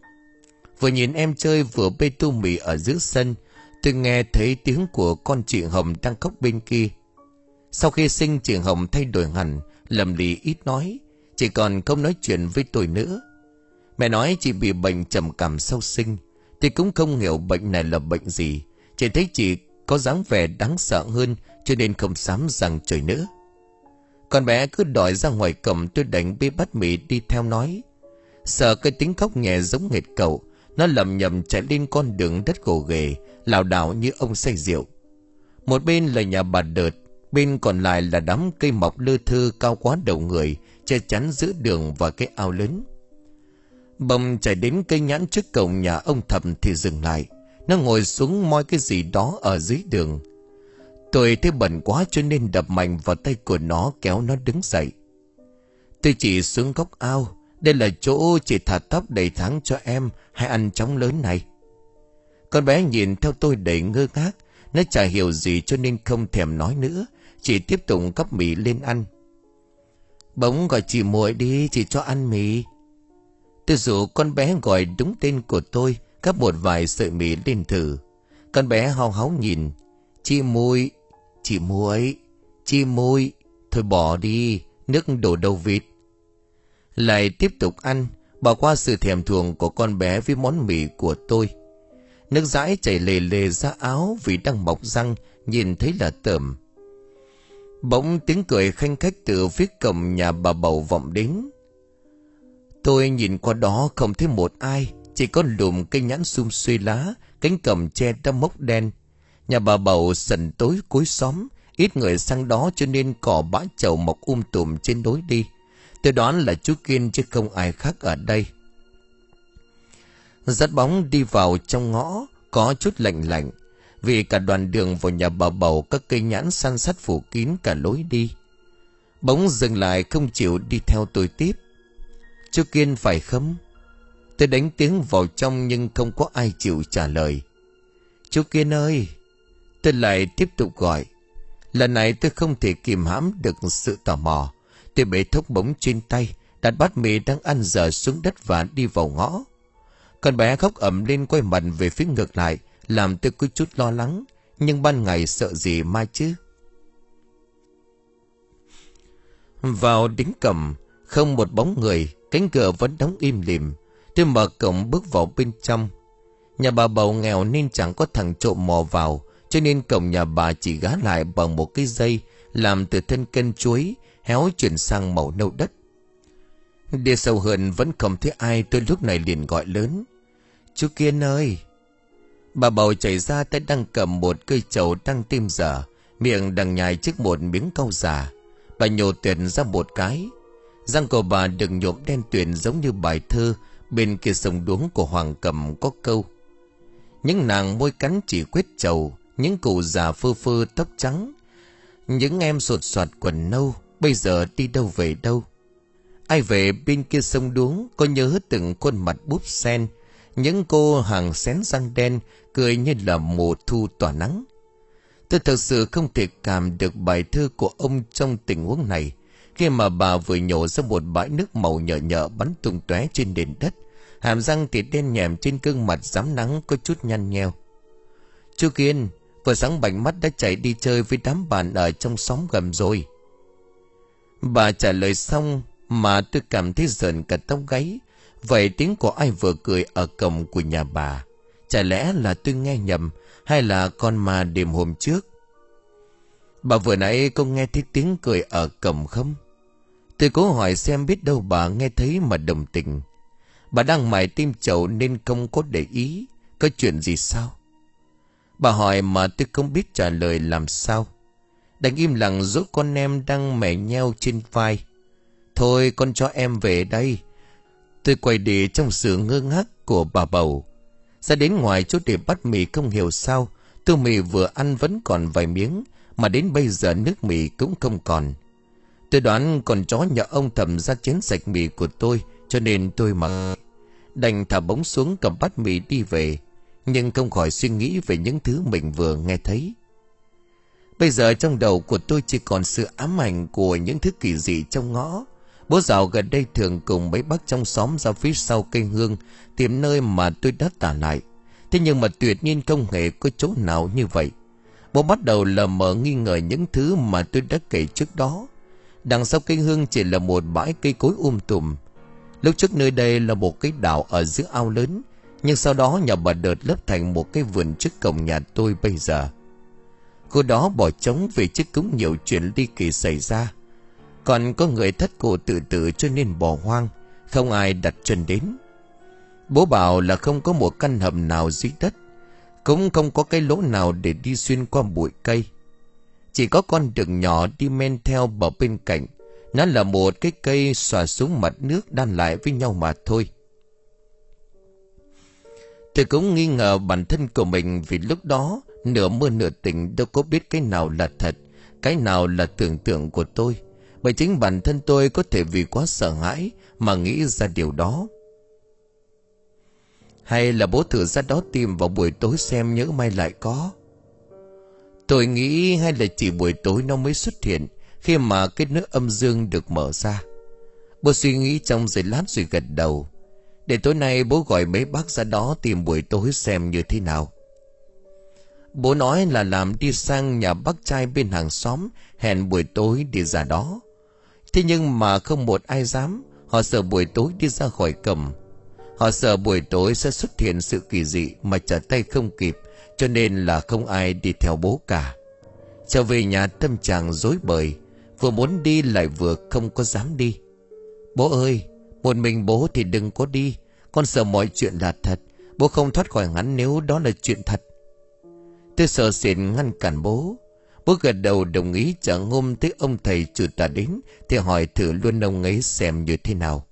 S1: Vừa nhìn em chơi vừa bê tô mì ở giữa sân, tôi nghe thấy tiếng của con chị Hồng đang khóc bên kia. Sau khi sinh, chị Hồng thay đổi hẳn, lầm lì ít nói, chỉ còn không nói chuyện với tôi nữa. Mẹ nói chị bị bệnh trầm cảm sau sinh. Tôi cũng không hiểu bệnh này là bệnh gì, chỉ thấy chị có dáng vẻ đáng sợ hơn cho nên không dám rằng trời nữa. Con bé cứ đòi ra ngoài cầm, tôi đành bê bát mì đi theo nói. Sợ cái tiếng khóc nhẹ giống nghệt cậu, nó lầm nhầm chạy lên con đường đất gồ ghề, lảo đảo như ông say rượu. Một bên là nhà bà Đợt, bên còn lại là đám cây mọc lưa thưa cao quá đầu người, che chắn giữa đường và cái ao lớn. Bông chạy đến cây nhãn trước cổng nhà ông Thầm thì dừng lại. Nó ngồi xuống moi cái gì đó ở dưới đường. Tôi thấy bẩn quá cho nên đập mạnh vào tay của nó, kéo nó đứng dậy. Tôi chỉ xuống góc ao. Đây là chỗ chị thả tóc đầy tháng cho em, hay ăn chóng lớn này. Con bé nhìn theo tôi đầy ngơ ngác. Nó chả hiểu gì cho nên không thèm nói nữa, chỉ tiếp tục gắp mì lên ăn. Bỗng gọi chị Muội đi, chị cho ăn mì. Tôi rủ con bé gọi đúng tên của tôi, gắp một vài sợi mì lên thử. Con bé hao háo nhìn. Chị Muội, chị Muội, chị Muội, thôi bỏ đi, nước đổ đầu vịt. Lại tiếp tục ăn, bỏ qua sự thèm thuồng của con bé với món mì của tôi. Nước dãi chảy lề lề ra áo vì đang mọc răng, nhìn thấy là tởm. Bỗng tiếng cười khanh khách từ phía cổng nhà bà Bầu vọng đến. Tôi nhìn qua đó không thấy một ai, chỉ có lùm cây nhãn sum xuê lá, cánh cổng tre đã mốc đen. Nhà bà Bầu sần tối cuối xóm, ít người sang đó cho nên cỏ bã chậu mọc um tùm trên lối đi. Tôi đoán là chú Kiên chứ không ai khác ở đây. Dắt Bóng đi vào trong ngõ, có chút lạnh lạnh, vì cả đoạn đường vào nhà bà Bầu các cây nhãn san sát phủ kín cả lối đi. Bóng dừng lại không chịu đi theo tôi tiếp. Chú Kiên phải không? Tôi đánh tiếng vào trong nhưng không có ai chịu trả lời. Chú Kiên ơi! Tôi lại tiếp tục gọi. Lần này tôi không thể kìm hãm được sự tò mò. Tôi bế thốc Bóng trên tay, đặt bát mì đang ăn dở xuống đất và đi vào ngõ. Con bé khóc ầm lên quay mặt về phía ngược lại, làm tôi có chút lo lắng. Nhưng ban ngày sợ gì mai chứ? Vào đính cẩm, không một bóng người, cánh cửa vẫn đóng im lìm. Tôi mở cổng bước vào bên trong. Nhà bà Bầu nghèo nên chẳng có thằng trộm mò vào, cho nên cổng nhà bà chỉ gá lại bằng một cái dây làm từ thân cây chuối héo chuyển sang màu nâu đất. Đi sâu hơn vẫn không thấy ai, tôi lúc này liền gọi lớn. Chú Kiên ơi! Bà Bầu chạy ra, tay đang cầm một cây trầu đang tim dở, miệng đang nhai trước một miếng cau già. Bà nhổ tuyệt ra một cái. Răng của bà đừng nhộm đen tuyền giống như bài thơ bên kia sông Đuống của Hoàng Cầm có câu. Những nàng môi cắn chỉ quyết trầu, những cụ già phơ phơ tóc trắng, những em sột soạt quần nâu, bây giờ đi đâu về đâu. Ai về bên kia sông Đuống có nhớ từng khuôn mặt búp sen, những cô hàng xén răng đen cười như là mùa thu tỏa nắng. Tôi thật sự không thể cảm được bài thơ của ông trong tình huống này, khi mà bà vừa nhổ ra một bãi nước màu nhợ nhợ bắn tung tóe trên nền đất, hàm răng thì đen nhèm trên gương mặt rám nắng có chút nhăn nheo. Chú Kiên vừa sáng bảnh mắt đã chạy đi chơi với đám bạn ở trong xóm gần rồi. Bà trả lời xong mà tôi cảm thấy rợn cả tóc gáy. Vậy tiếng của ai vừa cười ở cổng của nhà bà? Chả lẽ là tôi nghe nhầm, hay là con ma đêm hôm trước? Bà vừa nãy có nghe thấy tiếng cười ở cổng không? Tôi cố hỏi xem biết đâu bà nghe thấy mà đồng tình. Bà đang mải tim chậu nên không có để ý. Có chuyện gì sao? Bà hỏi mà tôi không biết trả lời làm sao. Đành im lặng dỗ con em đang mẻ nheo trên vai. Thôi con cho em về đây. Tôi quay đi trong sự ngơ ngác của bà bầu. Ra đến ngoài chỗ để bắt mì không hiểu sao tô mì vừa ăn vẫn còn vài miếng, mà đến bây giờ nước mì cũng không còn. Tôi đoán con chó nhà ông Thẩm ra chén sạch mì của tôi, cho nên tôi mặc đành thả bóng xuống cầm bát mì đi về, nhưng không khỏi suy nghĩ về những thứ mình vừa nghe thấy. Bây giờ trong đầu của tôi chỉ còn sự ám ảnh của những thứ kỳ dị trong ngõ. Bố Dạo gần đây thường cùng mấy bác trong xóm ra phía sau cây hương tìm nơi mà tôi đã tả lại. Thế nhưng mà tuyệt nhiên không hề có chỗ nào như vậy. Bố bắt đầu lờ mờ nghi ngờ những thứ mà tôi đã kể trước đó. Đằng sau cây hương chỉ là một bãi cây cối um tùm. Lúc trước nơi đây là một cái đảo ở giữa ao lớn, nhưng sau đó nhà bà đợt lấp thành một cái vườn trước cổng nhà tôi bây giờ. Cô đó bỏ trống vì trước cũng nhiều chuyện ly kỳ xảy ra. Còn có người thất cổ tự tử cho nên bỏ hoang, không ai đặt chân đến. Bố bảo là không có một căn hầm nào dưới đất, cũng không có cái lỗ nào để đi xuyên qua bụi cây. Chỉ có con đường nhỏ đi men theo bờ bên cạnh. Nó là một cái cây xòa xuống mặt nước đan lại với nhau mà thôi. Tôi cũng nghi ngờ bản thân của mình, vì lúc đó nửa mơ nửa tỉnh đâu có biết cái nào là thật, cái nào là tưởng tượng của tôi. Bởi chính bản thân tôi có thể vì quá sợ hãi mà nghĩ ra điều đó. Hay là bố thử ra đó tìm vào buổi tối xem nhỡ may lại có. Tôi nghĩ hay là chỉ buổi tối nó mới xuất hiện, khi mà cái nước âm dương được mở ra. Bố suy nghĩ trong giây lát rồi gật đầu. Để tối nay bố gọi mấy bác ra đó tìm buổi tối xem như thế nào. Bố nói là làm đi sang nhà bác trai bên hàng xóm, hẹn buổi tối đi ra đó. Thế nhưng mà không một ai dám. Họ sợ buổi tối đi ra khỏi cổng. Họ sợ buổi tối sẽ xuất hiện sự kỳ dị mà trở tay không kịp, cho nên là không ai đi theo bố cả. Trở về nhà tâm trạng rối bời, vừa muốn đi lại vừa không có dám đi. Bố ơi, một mình bố thì đừng có đi. Con sợ mọi chuyện là thật. Bố không thoát khỏi hắn nếu đó là chuyện thật. Tôi sợ sệt ngăn cản bố. Bố gật đầu đồng ý. Chẳng hôm thấy ông thầy chủ tả đến thì hỏi thử luôn ông ấy xem như thế nào.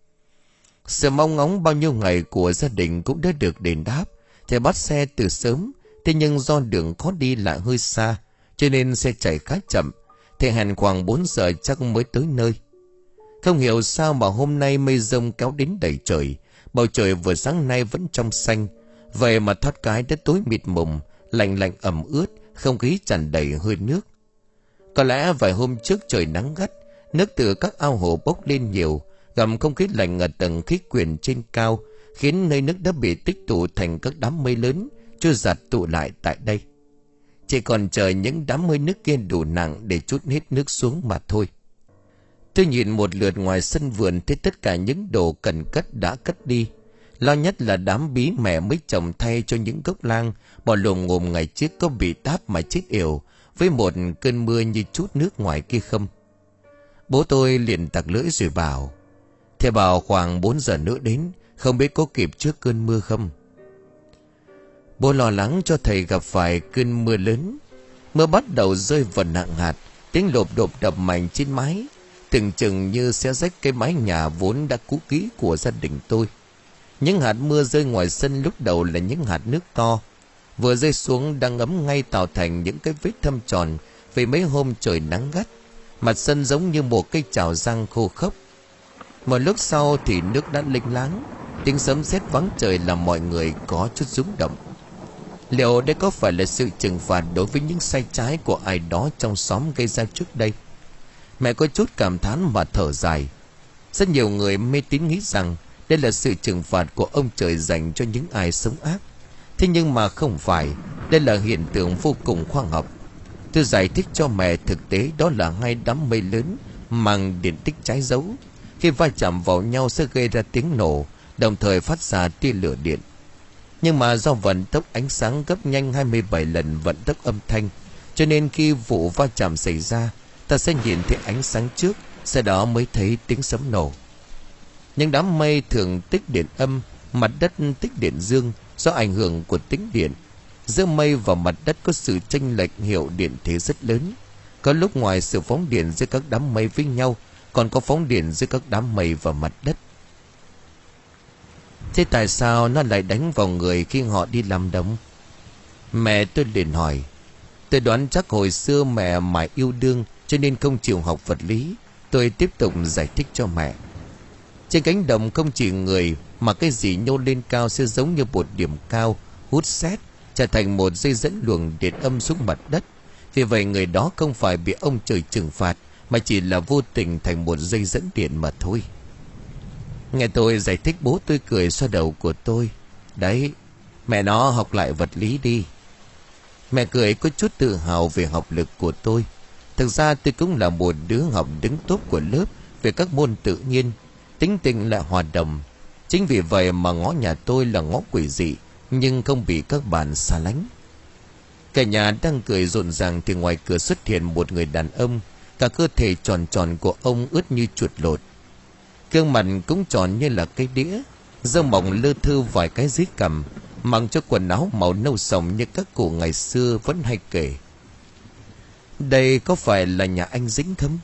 S1: Sự mong ngóng bao nhiêu ngày của gia đình cũng đã được đền đáp. Thầy bắt xe từ sớm, thế nhưng do đường khó đi lại hơi xa, cho nên xe chạy khá chậm. Thầy hẹn khoảng bốn giờ chắc mới tới nơi. Không hiểu sao mà hôm nay mây rông kéo đến đầy trời. Bầu trời vừa sáng nay vẫn trong xanh, vậy mà thoát cái đã tối mịt mùng, lạnh lạnh ẩm ướt, không khí tràn đầy hơi nước. Có lẽ vài hôm trước trời nắng gắt, nước từ các ao hồ bốc lên nhiều, gầm không khí lạnh ở tầng khí quyển trên cao, khiến nơi nước đã bị tích tụ thành các đám mây lớn, trôi giạt tụ lại tại đây. Chỉ còn chờ những đám mây nước kia đủ nặng để trút hết nước xuống mà thôi. Tôi nhìn một lượt ngoài sân vườn, thấy tất cả những đồ cần cất đã cất đi. Lo nhất là đám bí mẹ mới trồng thay cho những gốc lang bỏ lồm ngồm ngày trước có bị táp mà chết yểu với một cơn mưa như chút nước ngoài kia không. Bố tôi liền tặc lưỡi rồi bảo: Thầy bảo khoảng bốn giờ nữa đến, không biết có kịp trước cơn mưa không. Bố lo lắng cho thầy gặp phải cơn mưa lớn. Mưa bắt đầu rơi vào nặng hạt, tiếng lộp độp đập mạnh trên mái, tưởng chừng như sẽ rách cái mái nhà vốn đã cũ kỹ của gia đình tôi. Những hạt mưa rơi ngoài sân lúc đầu là những hạt nước to, vừa rơi xuống đang ngấm ngay tạo thành những cái vết thâm tròn vì mấy hôm trời nắng gắt. Mặt sân giống như một cây chảo răng khô khốc. Một lúc sau thì nước đã lênh láng, Tiếng sấm sét vắng trời làm mọi người có chút rung động. Liệu đây có phải là sự trừng phạt đối với những sai trái của ai đó trong xóm gây ra trước đây? Mẹ có chút cảm thán mà thở dài. Rất nhiều người mê tín nghĩ rằng đây là sự trừng phạt của ông trời dành cho những ai sống ác. Thế nhưng mà không phải. Đây là hiện tượng vô cùng khoa học. Tôi giải thích cho mẹ thực tế đó là hai đám mây lớn mang điện tích trái dấu. Khi va chạm vào nhau sẽ gây ra tiếng nổ, đồng thời phát ra tia lửa điện. Nhưng mà do vận tốc ánh sáng gấp nhanh hai mươi bảy lần vận tốc âm thanh, cho nên khi vụ va chạm xảy ra, ta sẽ nhìn thấy ánh sáng trước, sau đó mới thấy tiếng sấm nổ. Những đám mây thường tích điện âm, mặt đất tích điện dương do ảnh hưởng của tính điện. Giữa mây và mặt đất có sự chênh lệch hiệu điện thế rất lớn. Có lúc ngoài sự phóng điện giữa các đám mây với nhau, còn có phóng điện giữa các đám mây và mặt đất. Thế tại sao nó lại đánh vào người khi họ đi làm đồng? Mẹ tôi liền hỏi. Tôi đoán chắc hồi xưa mẹ mãi yêu đương cho nên không chịu học vật lý. Tôi tiếp tục giải thích cho mẹ. Trên cánh đồng không chỉ người mà cái gì nhô lên cao sẽ giống như một điểm cao hút sét, trở thành một dây dẫn luồng điện âm xuống mặt đất. Vì vậy người đó không phải bị ông trời trừng phạt, mà chỉ là vô tình thành một dây dẫn điện mà thôi. Nghe tôi giải thích, bố tôi cười xoa đầu của tôi. Đấy, mẹ nó học lại vật lý đi. Mẹ cười có chút tự hào về học lực của tôi. Thực ra tôi cũng là một đứa học đứng top của lớp về các môn tự nhiên, tính tình lại hòa đồng. Chính vì vậy mà ngõ nhà tôi là ngõ quỷ dị, nhưng không bị các bạn xa lánh. Cả nhà đang cười rộn ràng thì ngoài cửa xuất hiện một người đàn ông. Cả cơ thể tròn tròn của ông ướt như chuột lột, gương mặt cũng tròn như là cái đĩa, râu mỏng lơ thơ vài cái dưới cằm, mặc cho quần áo màu nâu sòng như các cụ ngày xưa vẫn hay kể. Đây có phải là nhà anh Dĩnh không?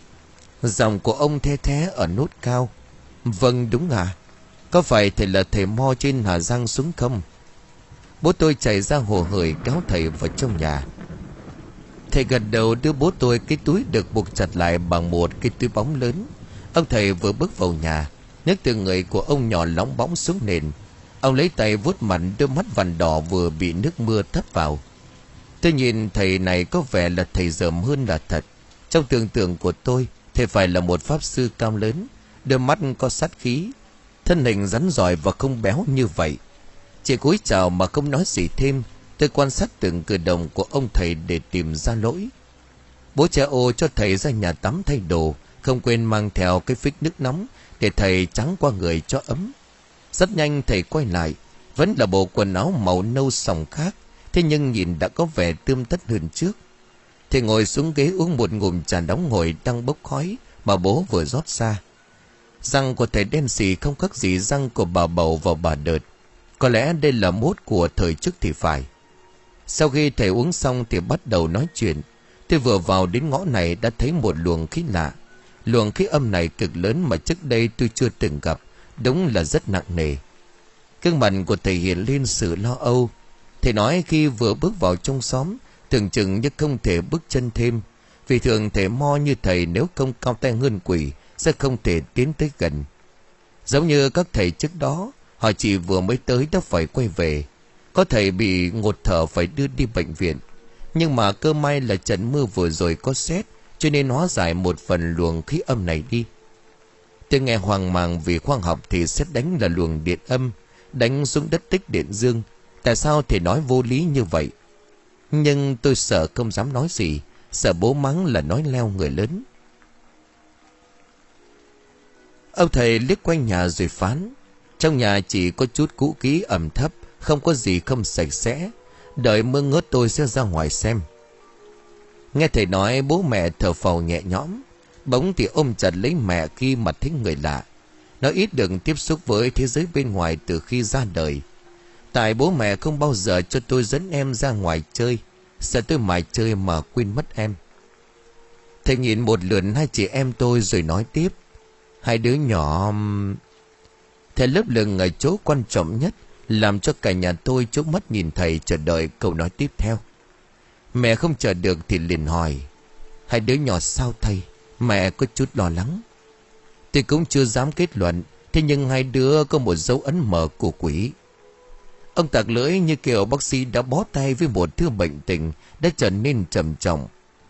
S1: Giọng của ông the thé ở nốt cao. Vâng, đúng à. Có phải thầy là thầy Mo trên Hà Giang xuống không? Bố tôi chạy ra hồ hởi kéo thầy vào trong nhà. Thầy gật đầu đưa bố tôi cái túi được buộc chặt lại bằng một cái túi bóng lớn. Ông thầy vừa bước vào nhà, nước từ người của ông nhỏ lóng bóng xuống nền. Ông lấy tay vuốt mặt đôi mắt vằn đỏ vừa bị nước mưa thấm vào. Tôi nhìn thầy này có vẻ là thầy dởm hơn là thật. Trong tưởng tượng của tôi, thầy phải là một pháp sư cao lớn, đôi mắt có sát khí, thân hình rắn giỏi và không béo như vậy. Chỉ cúi chào mà không nói gì thêm. Tôi quan sát từng cử động của ông thầy để tìm ra lỗi. Bố cha ô cho thầy ra nhà tắm thay đồ, không quên mang theo cái phích nước nóng để thầy trắng qua người cho ấm. Rất nhanh thầy quay lại, vẫn là bộ quần áo màu nâu sòng khác, thế nhưng nhìn đã có vẻ tươm tất hơn trước. Thầy ngồi xuống ghế uống một ngụm trà nóng hổi đang bốc khói mà bố vừa rót ra. Răng của thầy đen xì không khác gì răng của bà Bầu và bà Đợt. Có lẽ đây là mốt của thời trước thì phải. Sau khi thầy uống xong thì bắt đầu nói chuyện. Tôi vừa vào đến ngõ này đã thấy một luồng khí lạ. Luồng khí âm này cực lớn mà trước đây tôi chưa từng gặp. Đúng là rất nặng nề. Gương mặt của thầy hiện lên sự lo âu. Thầy nói khi vừa bước vào trong xóm, tưởng chừng như không thể bước chân thêm. Vì thường thầy Mo như thầy nếu không cao tay hơn quỷ sẽ không thể tiến tới gần. Giống như các thầy trước đó, họ chỉ vừa mới tới đã phải quay về. Có thầy bị ngột thở phải đưa đi bệnh viện. Nhưng mà cơ may là trận mưa vừa rồi có sét, cho nên hóa giải một phần luồng khí âm này đi. Tôi nghe hoang mang vì khoa học thì sét đánh là luồng điện âm, đánh xuống đất tích điện dương. Tại sao thầy nói vô lý như vậy? Nhưng tôi sợ không dám nói gì, sợ bố mắng là nói leo người lớn. Ông thầy liếc quanh nhà rồi phán. Trong nhà chỉ có chút cũ kỹ ẩm thấp, không có gì không sạch sẽ. Đợi mưa ngớt tôi sẽ ra ngoài xem. Nghe thầy nói bố mẹ thở phào nhẹ nhõm. Bỗng thì ôm chặt lấy mẹ khi mà thấy người lạ. Nó ít được tiếp xúc với thế giới bên ngoài từ khi ra đời. Tại bố mẹ không bao giờ cho tôi dẫn em ra ngoài chơi, sợ tôi mải chơi mà quên mất em. Thầy nhìn một lượt hai chị em tôi rồi nói tiếp. Hai đứa nhỏ... Thầy lấp lửng ở chỗ quan trọng nhất, làm cho cả nhà tôi chố mắt nhìn thầy chờ đợi câu nói tiếp theo. Mẹ không chờ được thì liền hỏi. Hai đứa nhỏ sao thầy? Mẹ có chút lo lắng. Tôi cũng chưa dám kết luận, Thế nhưng hai đứa có một dấu ấn mờ của quỷ. Ông tặc lưỡi như kiểu bác sĩ đã bó tay với một thứ bệnh tình đã trở nên trầm trọng.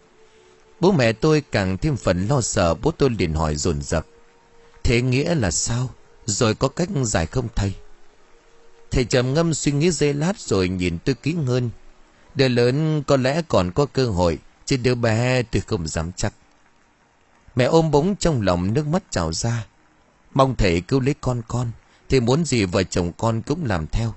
S1: Bố mẹ tôi càng thêm phần lo sợ. Bố tôi liền hỏi dồn dập: thế nghĩa là sao? Rồi có cách giải không thầy? Thầy trầm ngâm suy nghĩ giây lát rồi nhìn tôi kỹ hơn. Đứa lớn có lẽ còn có cơ hội, chứ đứa bé tôi không dám chắc. Mẹ ôm bóng trong lòng, nước mắt trào ra. Mong thầy cứu lấy con con, thì muốn gì vợ chồng con cũng làm theo.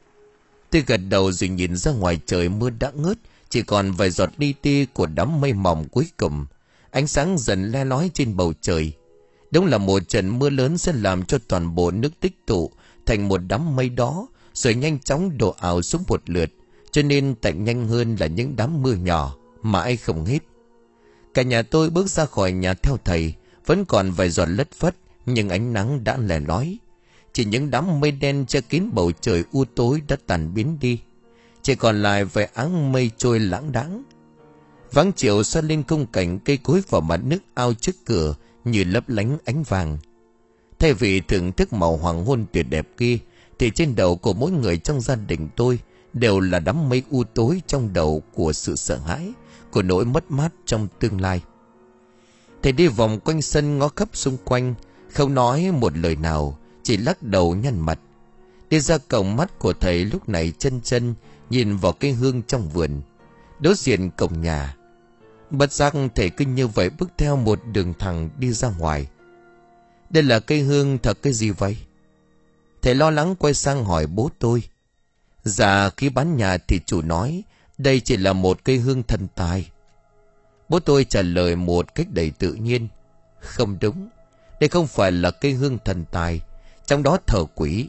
S1: Tôi gật đầu rồi nhìn ra ngoài trời mưa đã ngớt, chỉ còn vài giọt li ti của đám mây mỏng cuối cùng. Ánh sáng dần le lói trên bầu trời. Đúng là một trận mưa lớn sẽ làm cho toàn bộ nước tích tụ thành một đám mây đó, rồi nhanh chóng đổ ảo xuống một lượt, cho nên tạnh nhanh hơn là những đám mưa nhỏ mãi không hết. Cả nhà tôi bước ra khỏi nhà theo thầy, vẫn còn vài giọt lất phất, nhưng ánh nắng đã lẻ lói. Chỉ những đám mây đen che kín bầu trời u tối đã tàn biến đi, chỉ còn lại vài áng mây trôi lãng đãng. Vắng chiều xoa lên khung cảnh cây cối vào mặt nước ao trước cửa như lấp lánh ánh vàng. Thay vì thưởng thức màu hoàng hôn tuyệt đẹp kia, thì trên đầu của mỗi người trong gia đình tôi đều là đám mây u tối trong đầu của sự sợ hãi, của nỗi mất mát trong tương lai. Thầy đi vòng quanh sân ngó khắp xung quanh, không nói một lời nào, chỉ lắc đầu nhăn mặt. Đi ra cổng, mắt của thầy lúc này chân chân nhìn vào cây hương trong vườn đối diện cổng nhà. Bất giác thầy cứ như vậy bước theo một đường thẳng đi ra ngoài. Đây là cây hương thật cái gì vậy? Thầy lo lắng quay sang hỏi bố tôi. Dạ, khi bán nhà thì chủ nói đây chỉ là một cây hương thần tài. Bố tôi trả lời một cách đầy tự nhiên. Không đúng, đây không phải là cây hương thần tài, trong đó thờ quỷ.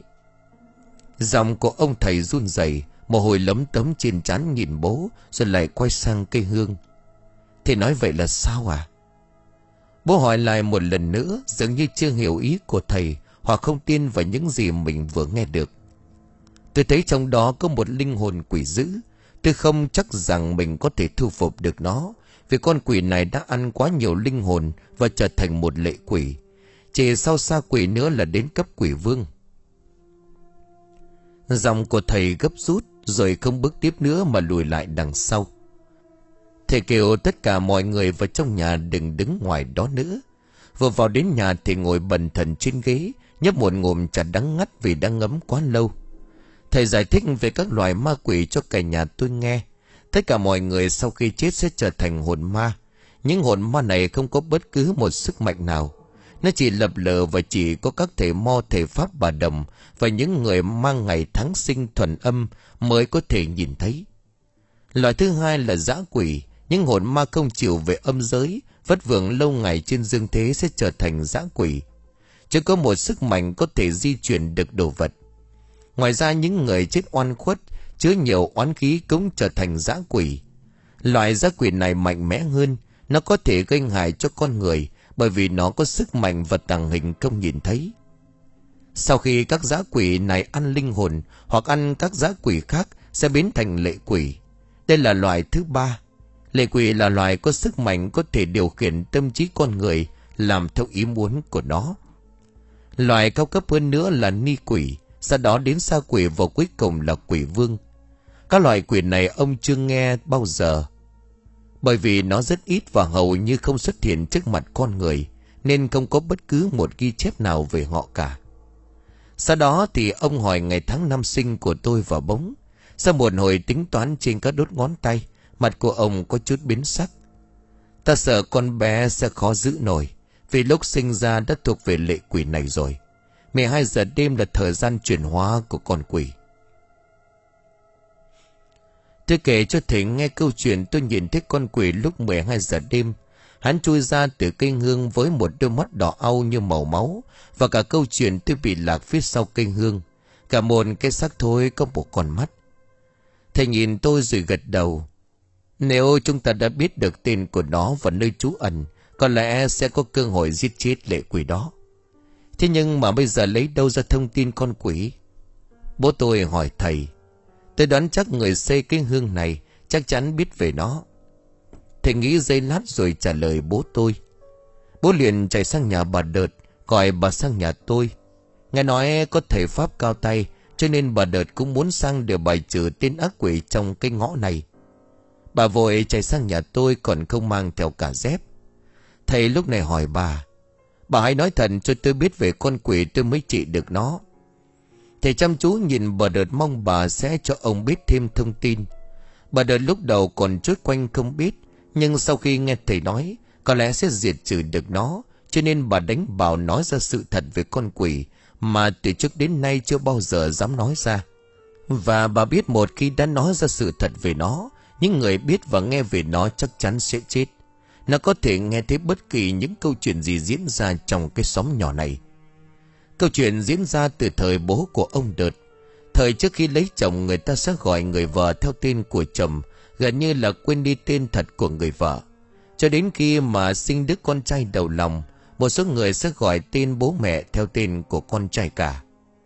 S1: Giọng của ông thầy run rẩy, mồ hôi lấm tấm trên trán, nhìn bố rồi lại quay sang cây hương. Thầy nói vậy là sao à? Bố hỏi lại một lần nữa, dường như chưa hiểu ý của thầy, hoặc không tin vào những gì mình vừa nghe được. Tôi thấy trong đó có một linh hồn quỷ dữ. Tôi không chắc rằng mình có thể thu phục được nó, vì con quỷ này đã ăn quá nhiều linh hồn và trở thành một lệ quỷ. Chỉ sau xa quỷ nữa là đến cấp quỷ vương. Giọng của thầy gấp rút, rồi không bước tiếp nữa mà lùi lại đằng sau. Thầy kêu tất cả mọi người vào trong nhà đừng đứng ngoài đó nữa. Vừa vào đến nhà thì ngồi bần thần trên ghế, nhấp một ngụm trà đắng ngắt vì đã ngấm quá lâu. Thầy giải thích về các loài ma quỷ cho cả nhà tôi nghe. Tất cả mọi người sau khi chết sẽ trở thành hồn ma. Những hồn ma này không có bất cứ một sức mạnh nào. Nó chỉ lập lờ và chỉ có các thầy mo, thầy pháp, bà đồng và những người mang ngày tháng sinh thuần âm mới có thể nhìn thấy. Loại thứ hai là dã quỷ. Những hồn ma không chịu về âm giới, vất vưởng lâu ngày trên dương thế sẽ trở thành dã quỷ. Chỉ có một sức mạnh có thể di chuyển được đồ vật. Ngoài ra những người chết oan khuất, chứa nhiều oán khí cũng trở thành dã quỷ. Loại dã quỷ này mạnh mẽ hơn, nó có thể gây hại cho con người bởi vì nó có sức mạnh và tàng hình không nhìn thấy. Sau khi các dã quỷ này ăn linh hồn hoặc ăn các dã quỷ khác sẽ biến thành lệ quỷ. Đây là loại thứ ba. Lệ quỷ là loài có sức mạnh có thể điều khiển tâm trí con người làm theo ý muốn của nó. Loài cao cấp hơn nữa là ni quỷ, sau đó đến sa quỷ và cuối cùng là quỷ vương. Các loài quỷ này ông chưa nghe bao giờ, bởi vì nó rất ít và hầu như không xuất hiện trước mặt con người, nên không có bất cứ một ghi chép nào về họ cả. Sau đó thì ông hỏi ngày tháng năm sinh của tôi và bóng. Sau một hồi tính toán trên các đốt ngón tay, mặt của ông có chút biến sắc. Ta sợ con bé sẽ khó giữ nổi, vì lúc sinh ra đã thuộc về lệ quỷ này rồi. mười hai giờ đêm là thời gian chuyển hóa của con quỷ. Tôi kể cho thầy nghe câu chuyện tôi nhìn thấy con quỷ lúc mười hai giờ đêm. Hắn chui ra từ cây hương với một đôi mắt đỏ au như màu máu, và cả câu chuyện tôi bị lạc phía sau cây hương. Cả một cái xác thối có một con mắt. Thầy nhìn tôi rồi gật đầu. Nếu chúng ta đã biết được tên của nó và nơi trú ẩn, có lẽ sẽ có cơ hội giết chết lệ quỷ đó. Thế nhưng mà bây giờ lấy đâu ra thông tin con quỷ? Bố tôi hỏi thầy. Tôi đoán chắc người xây cái hương này chắc chắn biết về nó. Thầy nghĩ giây lát rồi trả lời bố tôi. Bố liền chạy sang nhà bà Đợt, gọi bà sang nhà tôi. Nghe nói có thầy Pháp cao tay, cho nên bà Đợt cũng muốn sang để bài trừ tên ác quỷ trong cái ngõ này. Bà vội chạy sang nhà tôi còn không mang theo cả dép. Thầy lúc này hỏi bà: Bà hãy nói thật cho tôi biết về con quỷ, tôi mới trị được nó. Thầy chăm chú nhìn bà Đợt mong bà sẽ cho ông biết thêm thông tin. Bà Đợt lúc đầu còn chối quanh không biết, nhưng sau khi nghe thầy nói có lẽ sẽ diệt trừ được nó, cho nên bà đánh bạo nói ra sự thật về con quỷ mà từ trước đến nay chưa bao giờ dám nói ra. Và bà biết một khi đã nói ra sự thật về nó, những người biết và nghe về nó chắc chắn sẽ chết. Nó có thể nghe thấy bất kỳ những câu chuyện gì diễn ra trong cái xóm nhỏ này. Câu chuyện diễn ra từ thời bố của ông Đợt. Thời trước khi lấy chồng, người ta sẽ gọi người vợ theo tên của chồng, gần như là quên đi tên thật của người vợ. Cho đến khi mà sinh đứa con trai đầu lòng, một số người sẽ gọi tên bố mẹ theo tên của con trai cả.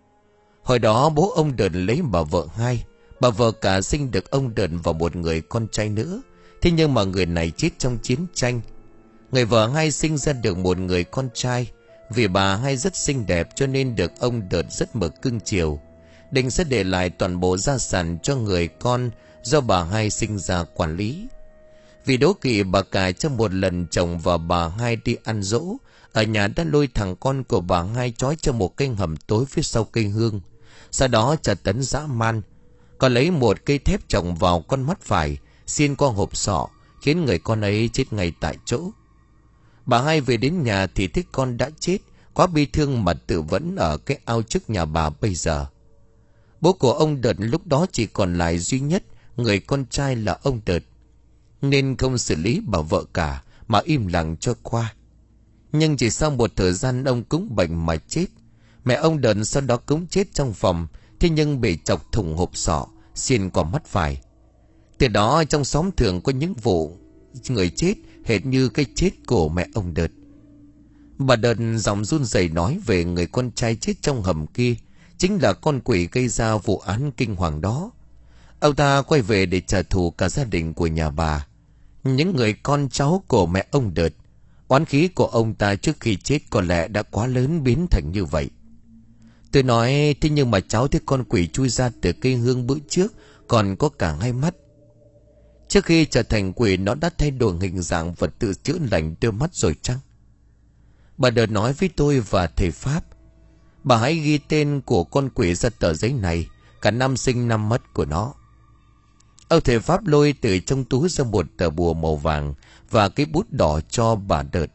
S1: Hồi đó bố ông Đợt lấy bà vợ hai, bà vợ cả sinh được ông Đợt và một người con trai nữa. Thế nhưng mà người này chết trong chiến tranh. Người vợ hai sinh ra được một người con trai. Vì bà hai rất xinh đẹp cho nên được ông Đợt rất mực cưng chiều, định sẽ để lại toàn bộ gia sản cho người con do bà hai sinh ra quản lý. Vì đố kỵ bà cả, trong một lần chồng và bà hai đi ăn dỗ, ở nhà đã lôi thằng con của bà hai trói cho một cái hầm tối phía sau cây hương. Sau đó tra tấn dã man, còn lấy một cây thép chồng vào con mắt phải, xiên qua hộp sọ, khiến người con ấy chết ngay tại chỗ. Bà hai về đến nhà thì thấy con đã chết, quá bi thương mà tự vẫn ở cái ao trước nhà bà bây giờ. Bố của ông Đợt lúc đó chỉ còn lại duy nhất người con trai là ông Đợt, nên không xử lý bà vợ cả mà im lặng cho qua. Nhưng chỉ sau một thời gian ông cũng bệnh mà chết. Mẹ ông Đợt sau đó cũng chết trong phòng, thế nhưng bị chọc thủng hộp sọ, xiên qua mắt phải. Từ đó trong xóm thường có những vụ người chết hệt như cái chết của mẹ ông Đợt. Bà Đợt giọng run rẩy nói về người con trai chết trong hầm kia chính là con quỷ gây ra vụ án kinh hoàng đó. Ông ta quay về để trả thù cả gia đình của nhà bà, những người con cháu của mẹ ông Đợt. Oán khí của ông ta trước khi chết có lẽ đã quá lớn biến thành như vậy. Tôi nói: Thế nhưng mà cháu thấy con quỷ chui ra từ cây hương bữa trước còn có cả hai mắt. Trước khi trở thành quỷ, nó đã thay đổi hình dạng và tự chữa lành đôi mắt rồi chăng? Bà Đợt nói với tôi và thầy Pháp: Bà hãy ghi tên của con quỷ ra tờ giấy này, cả năm sinh năm mất của nó. Ông thầy Pháp lôi từ trong túi ra một tờ bùa màu vàng và cái bút đỏ cho bà Đợt.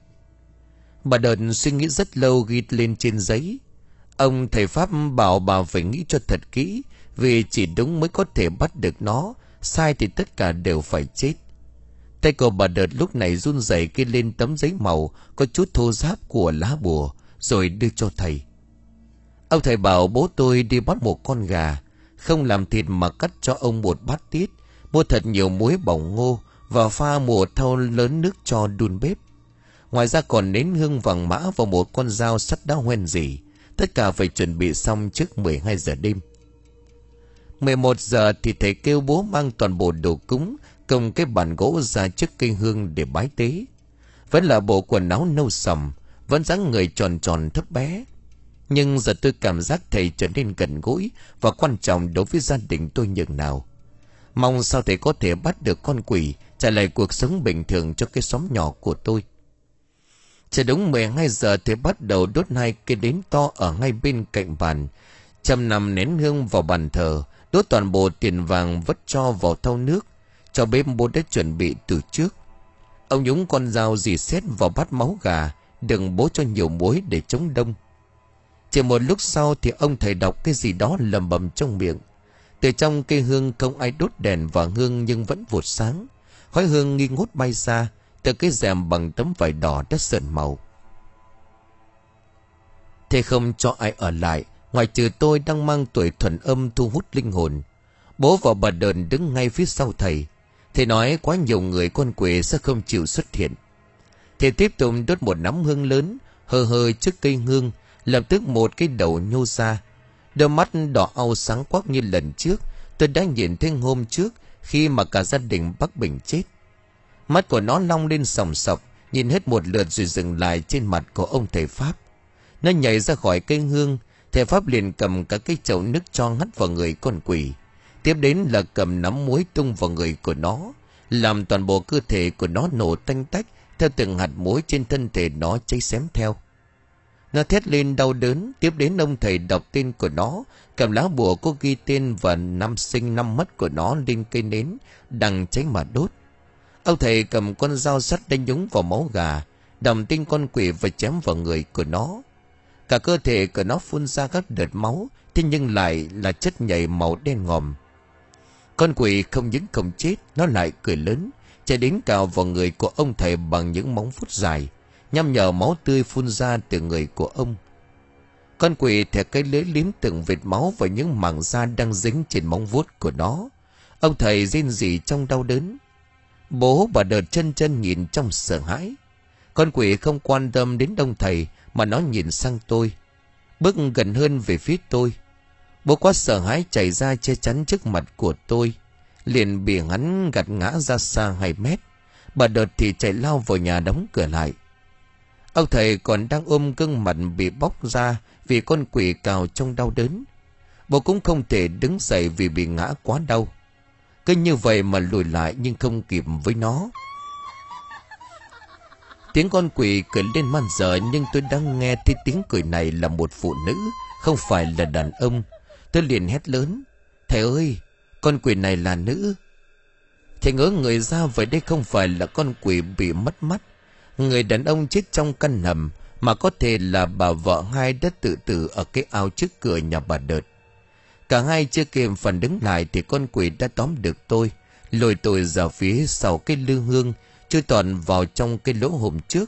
S1: Bà Đợt suy nghĩ rất lâu ghi lên trên giấy. Ông thầy Pháp bảo bà phải nghĩ cho thật kỹ, vì chỉ đúng mới có thể bắt được nó, sai thì tất cả đều phải chết. Tay của bà Đợt lúc này run rẩy ghi lên tấm giấy màu có chút thô ráp của lá bùa, rồi đưa cho thầy. Ông thầy bảo bố tôi đi bắt một con gà, không làm thịt mà cắt cho ông một bát tiết, mua thật nhiều muối bỏng ngô và pha một thau lớn nước cho đun bếp. Ngoài ra còn nến hương vàng mã và một con dao sắt đá hoen rỉ. Tất cả phải chuẩn bị xong trước mười hai giờ đêm. mười một giờ thì thầy kêu bố mang toàn bộ đồ cúng cùng cái bàn gỗ ra trước cây hương để bái tế. Vẫn là bộ quần áo nâu sầm, vẫn dáng người tròn tròn thấp bé. Nhưng giờ tôi cảm giác thầy trở nên gần gũi và quan trọng đối với gia đình tôi nhường nào. Mong sao thầy có thể bắt được con quỷ, trả lại cuộc sống bình thường cho cái xóm nhỏ của tôi. Chỉ đúng mười hai giờ thì bắt đầu đốt hai cây nến to ở ngay bên cạnh bàn, châm nằm nén hương vào bàn thờ, đốt toàn bộ tiền vàng vất cho vào thau nước, cho bếp bố đã chuẩn bị từ trước. Ông nhúng con dao dì xét vào bát máu gà, đừng bố cho nhiều muối để chống đông. Chỉ một lúc sau thì ông thầy đọc cái gì đó lầm bầm trong miệng. Từ trong cây hương không ai đốt đèn và hương nhưng vẫn vụt sáng. Khói hương nghi ngút bay ra từ cái rèm bằng tấm vải đỏ đã sợn màu. Thế không cho ai ở lại, ngoài trừ tôi đang mang tuổi thuần âm thu hút linh hồn. Bố và bà Đờn đứng ngay phía sau thầy. Thầy nói quá nhiều người con quỷ sẽ không chịu xuất hiện. Thầy tiếp tục đốt một nắm hương lớn, hơ hơ trước cây hương. Lập tức một cái đầu nhô ra, đôi mắt đỏ au sáng quắc như lần trước tôi đã nhìn thấy hôm trước khi mà cả gia đình bác Bình chết. Mắt của nó long lên sòng sọc, nhìn hết một lượt rồi dừng lại trên mặt của ông thầy Pháp. Nó nhảy ra khỏi cây hương, Thầy Pháp liền cầm cả cái chậu nước cho hắt vào người con quỷ. Tiếp đến là cầm nắm muối tung vào người của nó, làm toàn bộ cơ thể của nó nổ tanh tách, theo từng hạt muối trên thân thể nó cháy xém theo. Nó thét lên đau đớn. Tiếp đến ông thầy đọc tên của nó, cầm lá bùa có ghi tên và năm sinh năm mất của nó lên cây nến đằng cháy mà đốt. Ông thầy cầm con dao sắt đánh nhúng vào máu gà, đọc tên con quỷ và chém vào người của nó. Cả cơ thể của nó phun ra các đợt máu, thế nhưng lại là chất nhầy màu đen ngòm. Con quỷ không những không chết, nó lại cười lớn, chạy đến cào vào người của ông thầy bằng những móng vuốt dài, nhằm nhở máu tươi phun ra từ người của ông. Con quỷ thè cái lưỡi liếm từng vệt máu và những mảng da đang dính trên móng vuốt của nó. Ông thầy rên rỉ trong đau đớn. Bố bà Đợt chân chân nhìn trong sợ hãi. Con quỷ không quan tâm đến ông thầy mà nó nhìn sang tôi, bước gần hơn về phía tôi. Bố quá sợ hãi chạy ra che chắn trước mặt của tôi, liền bị hắn gạt ngã ra xa hai mét. Bà Đợt thì chạy lao vào nhà đóng cửa lại. Ông thầy còn đang ôm gương mặt bị bóc ra vì con quỷ cào trong đau đớn. Bố cũng không thể đứng dậy vì bị ngã quá đau. Cứ như vậy mà lùi lại nhưng không kịp với nó. Tiếng con quỷ cười lên man dợ, nhưng tôi đang nghe thấy tiếng cười này là một phụ nữ, không phải là đàn ông. Tôi liền hét lớn: "Thầy ơi, con quỷ này là nữ!" Thầy ngỡ người ra, vậy đây không phải là con quỷ bị mất mắt. Người đàn ông chết trong căn hầm, mà có thể là bà vợ hai đã tự tử ở cái ao trước cửa nhà bà Đợt. Cả hai chưa kịp phản ứng lại thì con quỷ đã tóm được tôi, lôi tôi ra phía sau cái lư hương, chui toàn vào trong cái lỗ hổng trước.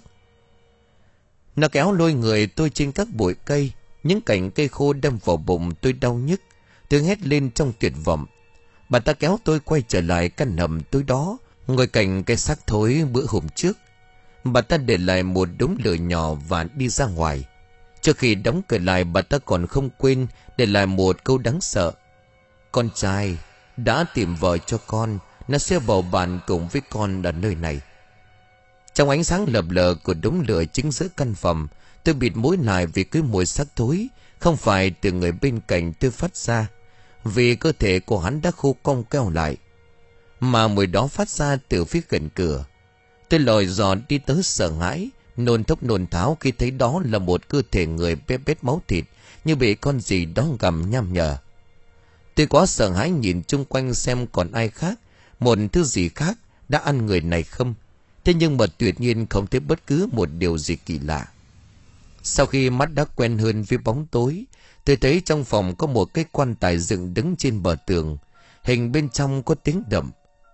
S1: Nó kéo lôi người tôi trên các bụi cây, những cành cây khô đâm vào bụng tôi đau nhức. Tôi hét lên trong tuyệt vọng. Bà ta kéo tôi quay trở lại căn hầm tối đó, ngồi cạnh cái xác thối bữa hôm trước. Bà ta để lại một đống lửa nhỏ và đi ra ngoài. Trước khi đóng cửa lại, bà ta còn không quên để lại một câu đáng sợ: "Con trai đã tìm vợ cho con, nó sẽ bầu bạn cùng với con ở nơi này." Trong ánh sáng lập lờ của đống lửa chính giữa căn phòng, tôi bịt mũi lại vì cái mùi xác thối không phải từ người bên cạnh tôi phát ra, vì cơ thể của hắn đã khô cong keo lại, mà mùi đó phát ra từ phía gần cửa. Tôi lòi dò đi tới sợ hãi, nôn thốc nôn tháo khi thấy đó là một cơ thể người bê bết máu thịt, như bị con gì đó gặm nham nhở. Tôi quá sợ hãi nhìn chung quanh xem còn ai khác, một thứ gì khác đã ăn người này không. Thế nhưng mà tuyệt nhiên không thấy bất cứ một điều gì kỳ lạ. Sau khi mắt đã quen hơn với bóng tối, tôi thấy trong phòng có một cái quan tài dựng đứng trên bờ tường, hình bên trong có tiếng động.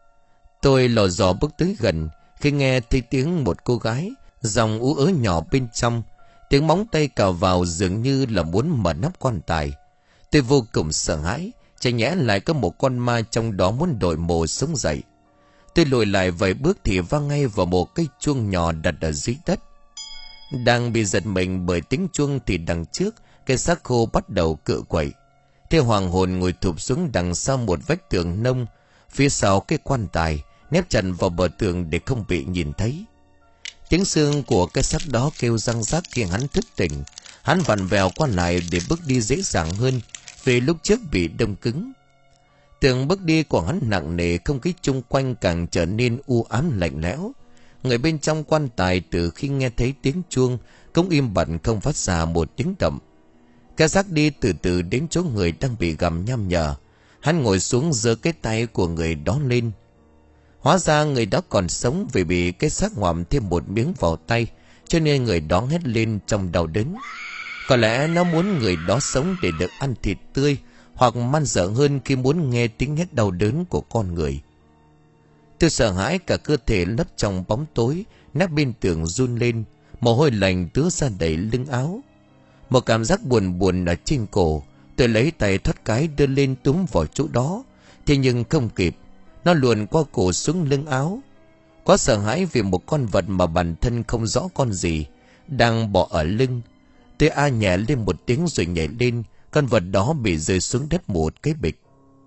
S1: Tôi lò dò bước tới gần, khi nghe thấy tiếng một cô gái, giọng ú ớ nhỏ bên trong, tiếng móng tay cào vào dường như là muốn mở nắp quan tài. Tôi vô cùng sợ hãi, chả nhẽ lại có một con ma trong đó muốn đổi mồ sống dậy. Tôi lùi lại vài bước thì vang ngay vào một cái chuông nhỏ đặt ở dưới đất. Đang bị giật mình bởi tiếng chuông thì đằng trước, cái xác khô bắt đầu cựa quậy. Thế hoàng hồn ngồi thụp xuống đằng sau một vách tường nông, phía sau cái quan tài, nép chặt vào bờ tường để không bị nhìn thấy. Tiếng xương của cái xác đó kêu răng rắc khi hắn thức tỉnh. Hắn vặn vẹo qua lại để bước đi dễ dàng hơn, vì lúc trước bị đông cứng. Từng bước đi của hắn nặng nề, không khí chung quanh càng trở nên u ám lạnh lẽo. Người bên trong quan tài từ khi nghe thấy tiếng chuông cũng im bặt, không phát ra một tiếng động. Cái xác đi từ từ đến chỗ người đang bị gặm nham nhở. Hắn ngồi xuống giơ cái tay của người đó lên. Hóa ra người đó còn sống, vì bị cái xác ngoạm thêm một miếng vào tay, cho nên người đó hét lên trong đau đớn. Có lẽ nó muốn người đó sống để được ăn thịt tươi, hoặc man dợ hơn khi muốn nghe tiếng hét đau đớn của con người. Tôi sợ hãi cả cơ thể lấp trong bóng tối, nắp bên tường run lên, mồ hôi lạnh tứa ra đầy lưng áo. Một cảm giác buồn buồn ở trên cổ. Tôi lấy tay thoát cái đưa lên túm vào chỗ đó, thế nhưng không kịp, nó luồn qua cổ xuống lưng áo. Quá sợ hãi vì một con vật mà bản thân không rõ con gì đang bò ở lưng. Tôi a nhẹ lên một tiếng rồi nhảy lên. Con vật đó bị rơi xuống đất một cái bịch.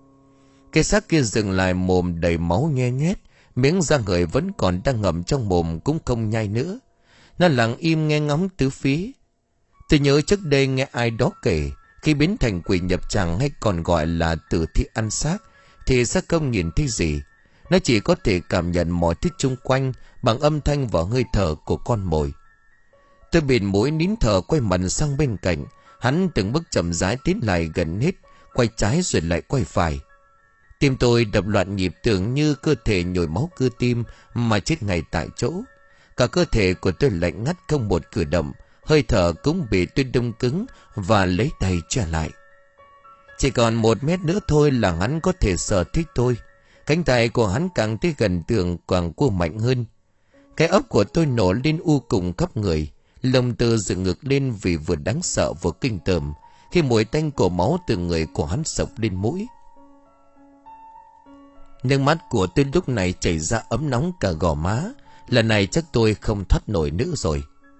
S1: Cái xác kia dừng lại, mồm đầy máu nhe nhét, miếng da người vẫn còn đang ngậm trong mồm cũng không nhai nữa. Nó lặng im nghe ngóng tứ phía. Tôi nhớ trước đây nghe ai đó kể, Khi biến thành quỷ nhập tràng hay còn gọi là tử thi ăn xác thì sẽ không nhìn thấy gì. Nó chỉ có thể cảm nhận mọi thứ chung quanh bằng âm thanh và hơi thở của con mồi. Tôi bịt mũi nín thở quay mặt sang bên cạnh. Hắn từng bước chậm rãi tiến lại gần hết, quay trái rồi lại quay phải. Tim tôi đập loạn nhịp, tưởng như cơ thể nhồi máu cơ tim mà chết ngay tại chỗ. Cả cơ thể của tôi lạnh ngắt, không một cử động, hơi thở cũng bị tôi đông cứng và lấy tay che lại. Chỉ còn một mét nữa thôi là hắn có thể sờ thích tôi. Cánh tay của hắn càng tới gần tường càng cua mạnh hơn. Cái óc của tôi nổ lên u cùng khắp người, lồng tơ dựng ngược lên vì vừa đáng sợ vừa kinh tởm khi mùi tanh của máu từ người của hắn sộc lên mũi. Nước mắt của tôi lúc này chảy ra ấm nóng cả gò má. Lần này chắc tôi không thoát nổi nữa rồi.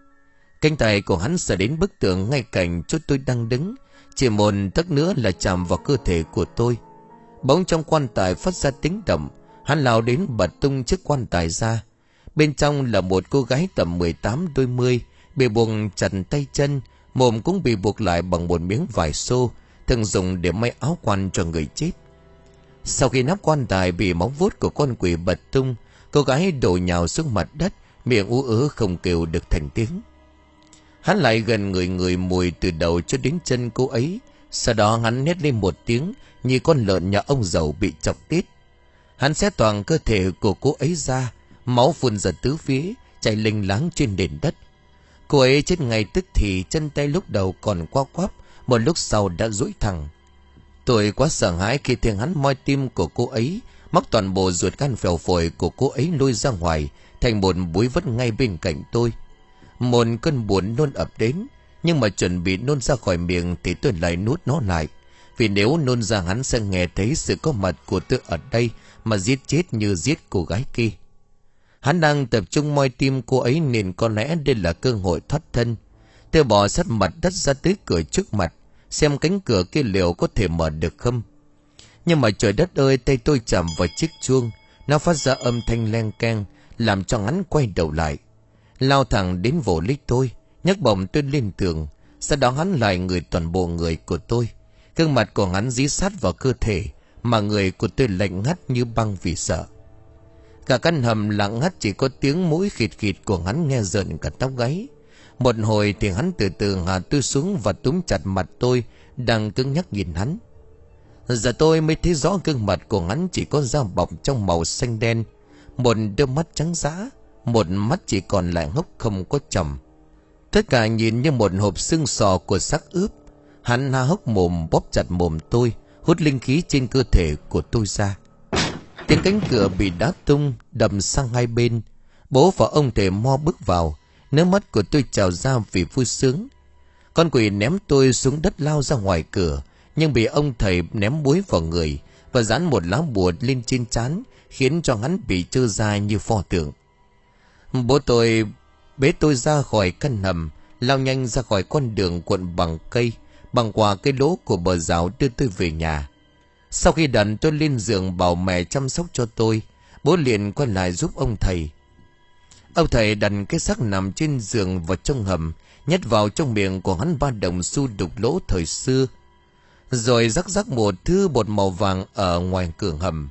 S1: Cánh tay của hắn sờ đến bức tường ngay cạnh chỗ tôi đang đứng, chỉ một tấc nữa là chạm vào cơ thể của tôi. Bỗng trong quan tài phát ra tiếng động. Hắn lao đến bật tung chiếc quan tài ra. Bên trong là một cô gái tầm mười tám đôi mươi, bị buộc chặt tay chân, mồm cũng bị buộc lại bằng một miếng vải xô thường dùng để may áo quan cho người chết. Sau khi nắp quan tài bị móng vuốt của con quỷ bật tung, cô gái đổ nhào xuống mặt đất, miệng ú ớ không kêu được thành tiếng. Hắn lại gần người người mùi từ đầu cho đến chân cô ấy. Sau đó hắn hét lên một tiếng như con lợn nhà ông giàu bị chọc tiết. Hắn xé toàn cơ thể của cô ấy ra, máu phun ra tứ phía, chảy lênh láng trên nền đất. Cô ấy chết ngay tức thì, chân tay lúc đầu còn co quắp, một lúc sau đã duỗi thẳng. Tôi quá sợ hãi khi thấy hắn moi tim của cô ấy, móc toàn bộ ruột gan phèo phổi của cô ấy lôi ra ngoài thành một búi vứt ngay bên cạnh tôi. Một cơn buồn nôn ập đến, nhưng mà chuẩn bị nôn ra khỏi miệng thì tôi lại nuốt nó lại, vì nếu nôn ra hắn sẽ nghe thấy sự có mặt của tôi ở đây mà giết chết như giết cô gái kia. Hắn đang tập trung moi tim cô ấy nên có lẽ đây là cơ hội thoát thân. Tôi bò sát mặt đất ra tới cửa trước mặt, xem cánh cửa kia liệu có thể mở được không. Nhưng mà trời đất ơi, tay tôi chạm vào chiếc chuông, nó phát ra âm thanh len keng, làm cho hắn quay đầu lại, lao thẳng đến vồ lấy tôi, nhấc bổng tôi lên tường. Sau đó hắn lại người toàn bộ người của tôi. Gương mặt của hắn dí sát vào cơ thể, mà người của tôi lạnh ngắt như băng vì sợ. Cả căn hầm lặng ngắt, chỉ có tiếng mũi khịt khịt của hắn nghe rợn cả tóc gáy. Một hồi thì hắn từ từ hạ tôi xuống và túm chặt mặt tôi đang cứng nhắc nhìn hắn. Giờ tôi mới thấy rõ gương mặt của hắn chỉ có da bọc trong màu xanh đen, một đôi mắt trắng dã, một mắt chỉ còn lại hốc không có tròng. Tất cả nhìn như một hộp xương sò của xác ướp. Hắn há hốc mồm bóp chặt mồm tôi, hút linh khí trên cơ thể của tôi ra. Tiếng cánh cửa bị đá tung đầm sang hai bên. Bố và ông thầy Mo bước vào, nước mắt của tôi trào ra vì vui sướng. Con quỷ ném tôi xuống đất lao ra ngoài cửa, nhưng bị ông thầy ném muối vào người và dán một lá bùa lên trên trán, khiến cho hắn bị trơ ra như pho tượng. Bố tôi bế tôi ra khỏi căn hầm, lao nhanh ra khỏi con đường cuộn bằng cây, bằng qua cái lỗ của bờ rào đưa tôi về nhà. Sau khi đặt tôi lên giường bảo mẹ chăm sóc cho tôi, bố liền quay lại giúp ông thầy. Ông thầy đặt cái xác nằm trên giường vào trong hầm, nhét vào trong miệng của hắn ba đồng xu đục lỗ thời xưa, rồi rắc rắc một thứ bột màu vàng ở ngoài cửa hầm.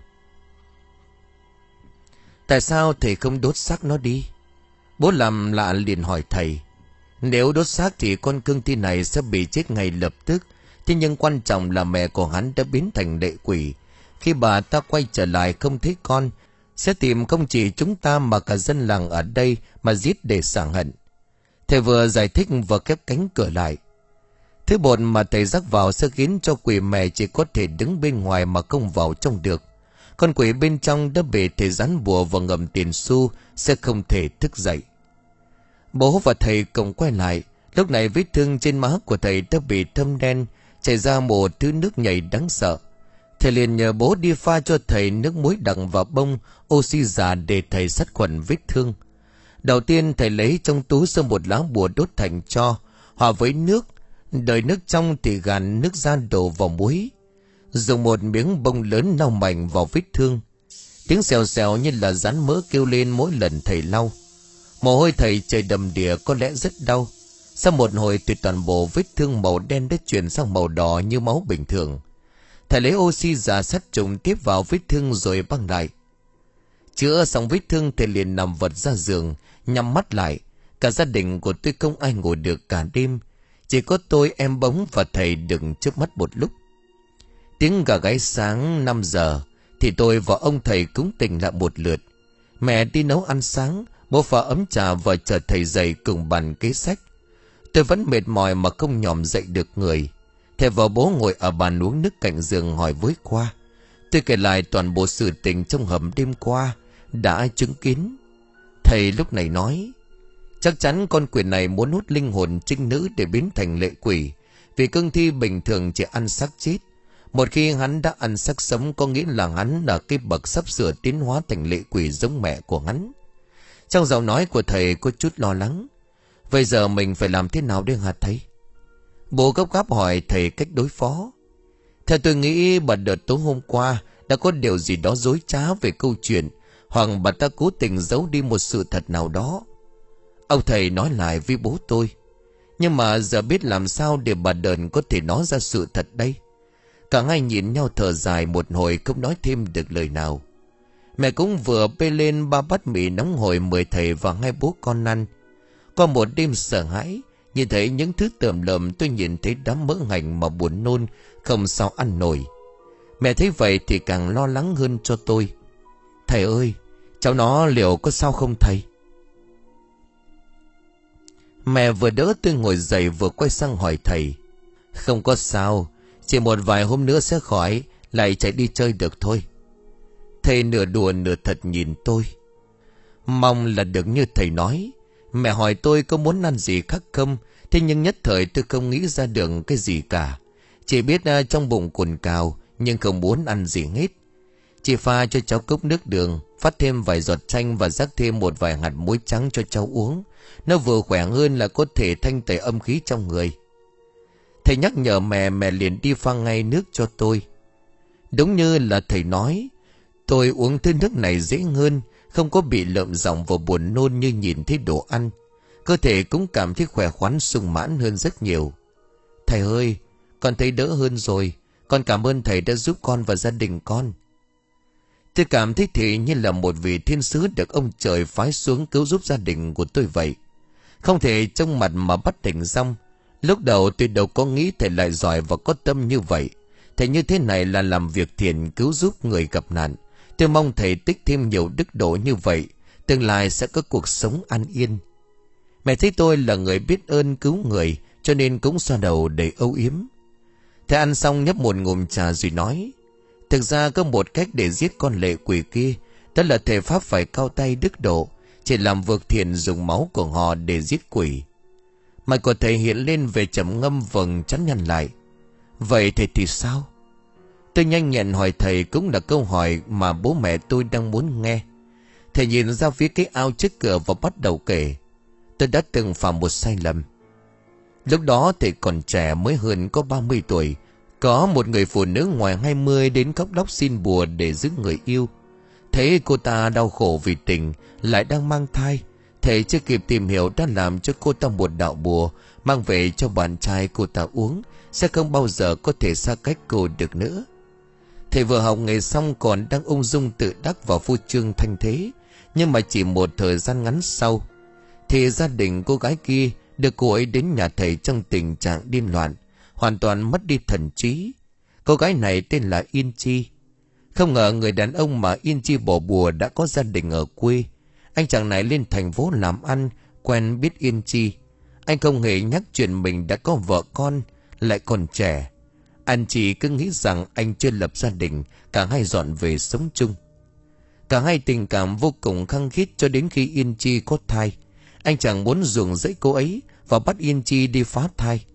S1: Tại sao thầy không đốt xác nó đi? Bố làm lạ liền hỏi thầy. Nếu đốt xác thì con cương thi này sẽ bị chết ngay lập tức. Thế nhưng quan trọng là mẹ của hắn đã biến thành lệ quỷ. Khi bà ta quay trở lại không thấy con, sẽ tìm không chỉ chúng ta mà cả dân làng ở đây mà giết để sảng hận. Thầy vừa giải thích vừa khép cánh cửa lại. Thứ bột mà thầy rắc vào sẽ khiến cho quỷ mẹ chỉ có thể đứng bên ngoài mà không vào trong được. Con quỷ bên trong đã bị thầy dán bùa và ngầm tiền xu, sẽ không thể thức dậy. Bố và thầy cùng quay lại. Lúc này vết thương trên má của thầy đã bị thâm đen, chảy ra một thứ nước nhầy đáng sợ. Thầy liền nhờ bố đi pha cho thầy nước muối đặc và bông oxy già để thầy sát khuẩn vết thương. Đầu tiên thầy lấy trong túi ra một lá bùa đốt thành tro, hòa với nước, đợi nước trong thì gàn nước ra đổ vào muối. Dùng một miếng bông lớn lau mạnh vào vết thương. Tiếng xèo xèo như là rắn mỡ kêu lên mỗi lần thầy lau. Mồ hôi thầy chảy đầm đìa, có lẽ rất đau. Sau một hồi thì toàn bộ vết thương màu đen đã chuyển sang màu đỏ như máu bình thường. Thầy lấy oxy giả sát trùng tiếp vào vết thương rồi băng lại. Chữa xong vết thương thì liền nằm vật ra giường, nhắm mắt lại. Cả gia đình của tôi không ai ngủ được cả đêm. Chỉ có tôi, em Bóng và thầy đừng chớp mắt một lúc. Tiếng gà gáy sáng năm giờ thì tôi và ông thầy cũng tỉnh lại một lượt. Mẹ đi nấu ăn sáng, bố pha ấm trà và chờ thầy dậy cùng bàn kế sách. Tôi vẫn mệt mỏi mà không nhòm dậy được người. Thầy và bố ngồi ở bàn uống nước cạnh giường hỏi với qua. Tôi kể lại toàn bộ sự tình trong hầm đêm qua đã chứng kiến. Thầy lúc này nói, chắc chắn con quỷ này muốn hút linh hồn trinh nữ để biến thành lệ quỷ. Vì cương thi bình thường chỉ ăn xác chết. Một khi hắn đã ăn xác sống có nghĩa là hắn là cái bậc sắp sửa tiến hóa thành lệ quỷ giống mẹ của hắn. Trong giọng nói của thầy có chút lo lắng. Bây giờ mình phải làm thế nào đây hả thầy? Bố gấp gáp hỏi thầy cách đối phó. Theo tôi nghĩ bà đợt tối hôm qua đã có điều gì đó dối trá về câu chuyện, hoặc bà ta cố tình giấu đi một sự thật nào đó. Ông thầy nói lại với bố tôi. Nhưng mà giờ biết làm sao để bà đờn có thể nói ra sự thật đây? Cả hai nhìn nhau thở dài một hồi không nói thêm được lời nào. Mẹ cũng vừa bê lên ba bát mì nóng hổi mời thầy và hai bố con ăn. Qua một đêm sợ hãi, nhìn thấy những thứ tởm lợm, tôi nhìn thấy đám mỡ hành mà buồn nôn, không sao ăn nổi. Mẹ thấy vậy thì càng lo lắng hơn cho tôi. Thầy ơi, cháu nó liệu có sao không thầy? Mẹ vừa đỡ tôi ngồi dậy vừa quay sang hỏi thầy. Không có sao, chỉ một vài hôm nữa sẽ khỏi, lại chạy đi chơi được thôi. Thầy nửa đùa nửa thật nhìn tôi. Mong là được như thầy nói. Mẹ hỏi tôi có muốn ăn gì khác không, thế nhưng nhất thời tôi không nghĩ ra được cái gì cả. Chỉ biết uh, trong bụng cồn cào, nhưng không muốn ăn gì hết. Chị pha cho cháu cốc nước đường, phát thêm vài giọt chanh và rắc thêm một vài hạt muối trắng cho cháu uống. Nó vừa khỏe hơn là có thể thanh tẩy âm khí trong người. Thầy nhắc nhở mẹ, mẹ liền đi pha ngay nước cho tôi. Đúng như là thầy nói, tôi uống thứ nước này dễ hơn, không có bị lợm giọng và buồn nôn như nhìn thấy đồ ăn. Cơ thể cũng cảm thấy khỏe khoắn sung mãn hơn rất nhiều. Thầy ơi, con thấy đỡ hơn rồi. Con cảm ơn thầy đã giúp con và gia đình con. Tôi cảm thấy thì như là một vị thiên sứ được ông trời phái xuống cứu giúp gia đình của tôi vậy. Không thể trông mặt mà bắt tỉnh xong. Lúc đầu tôi đâu có nghĩ thầy lại giỏi và có tâm như vậy. Thầy như thế này là làm việc thiện cứu giúp người gặp nạn. Tôi mong thầy tích thêm nhiều đức độ như vậy, tương lai sẽ có cuộc sống an yên. Mẹ thấy tôi là người biết ơn cứu người, cho nên cũng xoa đầu đầy âu yếm. Thầy ăn xong nhấp một ngụm trà rồi nói, thực ra có một cách để giết con lệ quỷ kia, đó là thầy pháp phải cao tay đức độ, chỉ làm việc thiện dùng máu của họ để giết quỷ. Mặt của thầy hiện lên về trầm ngâm vầng chắn nhăn lại. Vậy thầy thì sao? Tôi nhanh nhẹn hỏi thầy, cũng là câu hỏi mà bố mẹ tôi đang muốn nghe. Thầy nhìn ra phía cái ao trước cửa và bắt đầu kể. Tôi đã từng phạm một sai lầm. Lúc đó thầy còn trẻ, mới hơn có ba mươi tuổi. Có một người phụ nữ ngoài hai mươi đến khóc lóc xin bùa để giữ người yêu. Thấy cô ta đau khổ vì tình, lại đang mang thai. Thầy chưa kịp tìm hiểu đã làm cho cô ta một đạo bùa, mang về cho bạn trai cô ta uống, sẽ không bao giờ có thể xa cách cô được nữa. Thầy vừa học nghề xong còn đang ung dung tự đắc và phô trương thanh thế. Nhưng mà chỉ một thời gian ngắn sau, thì gia đình cô gái kia được cô ấy đến nhà thầy trong tình trạng điên loạn, hoàn toàn mất đi thần trí. Cô gái này tên là Yên Chi. Không ngờ người đàn ông mà Yên Chi bỏ bùa đã có gia đình ở quê. Anh chàng này lên thành phố làm ăn, quen biết Yên Chi. Anh không hề nhắc chuyện mình đã có vợ con, lại còn trẻ. Anh chỉ cứ nghĩ rằng anh chưa lập gia đình, cả hai dọn về sống chung. Cả hai tình cảm vô cùng khăng khít cho đến khi Yên Chi có thai. Anh chàng muốn ruồng rẫy cô ấy và bắt Yên Chi đi phá thai.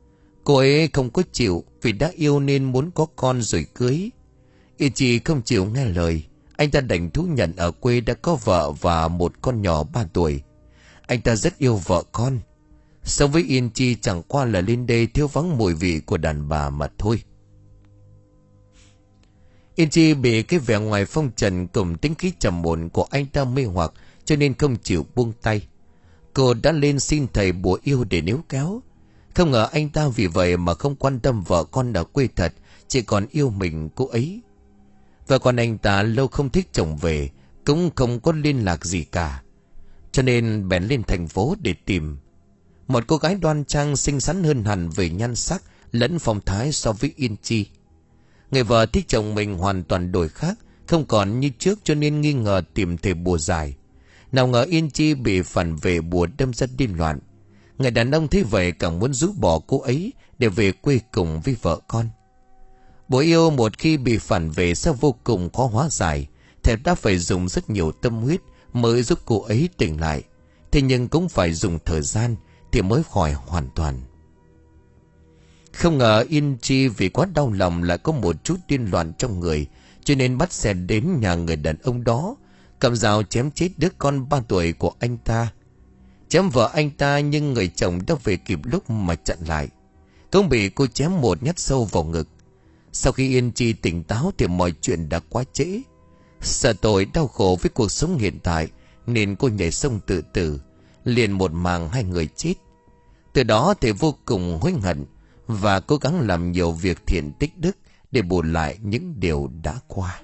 S1: Cô ấy không có chịu vì đã yêu nên muốn có con rồi cưới. Yên Chi không chịu nghe lời. Anh ta đành thú nhận ở quê đã có vợ và một con nhỏ ba tuổi. Anh ta rất yêu vợ con. Sống với Yên Chi chẳng qua là lên đây thiếu vắng mùi vị của đàn bà mà thôi. Yên Chi bị cái vẻ ngoài phong trần cùng tính khí trầm ổn của anh ta mê hoặc, cho nên không chịu buông tay. Cô đã lên xin thầy bùa yêu để níu kéo. Không ngờ anh ta vì vậy mà không quan tâm vợ con ở quê thật, chỉ còn yêu mình cô ấy. Và còn anh ta lâu không thích chồng về, cũng không có liên lạc gì cả, cho nên bèn lên thành phố để tìm một cô gái đoan trang xinh xắn hơn hẳn về nhan sắc lẫn phong thái so với Yên Chi. Người vợ thích chồng mình hoàn toàn đổi khác, không còn như trước, cho nên nghi ngờ tìm thầy bùa giải. Nào ngờ Yên Chi bị phản vệ bùa đâm ra điên loạn. Người đàn ông thấy vậy càng muốn rũ bỏ cô ấy để về quê cùng với vợ con. Bùa yêu một khi bị phản vệ sẽ vô cùng khó hóa giải. Thầy đã phải dùng rất nhiều tâm huyết mới giúp cô ấy tỉnh lại. Thế nhưng cũng phải dùng thời gian thì mới khỏi hoàn toàn. Không ngờ Yên Chi vì quá đau lòng lại có một chút điên loạn trong người, cho nên bắt xe đến nhà người đàn ông đó, cầm dao chém chết đứa con ba tuổi của anh ta. Chém vợ anh ta nhưng người chồng đã về kịp lúc mà chặn lại, cũng bị cô chém một nhát sâu vào ngực. Sau khi Yên Chi tỉnh táo thì mọi chuyện đã quá trễ. Sợ tội đau khổ với cuộc sống hiện tại nên cô nhảy sông tự tử, liền một màng hai người chết. Từ đó thì vô cùng hối hận và cố gắng làm nhiều việc thiện tích đức để bù lại những điều đã qua.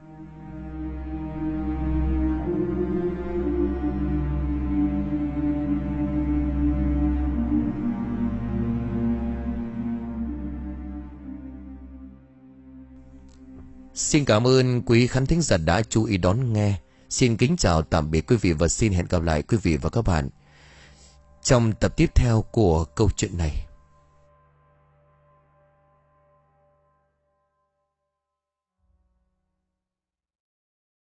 S1: Xin cảm ơn quý khán thính giả đã chú ý đón nghe. Xin kính chào tạm biệt quý vị và xin hẹn gặp lại quý vị và các bạn trong tập tiếp theo của câu chuyện này.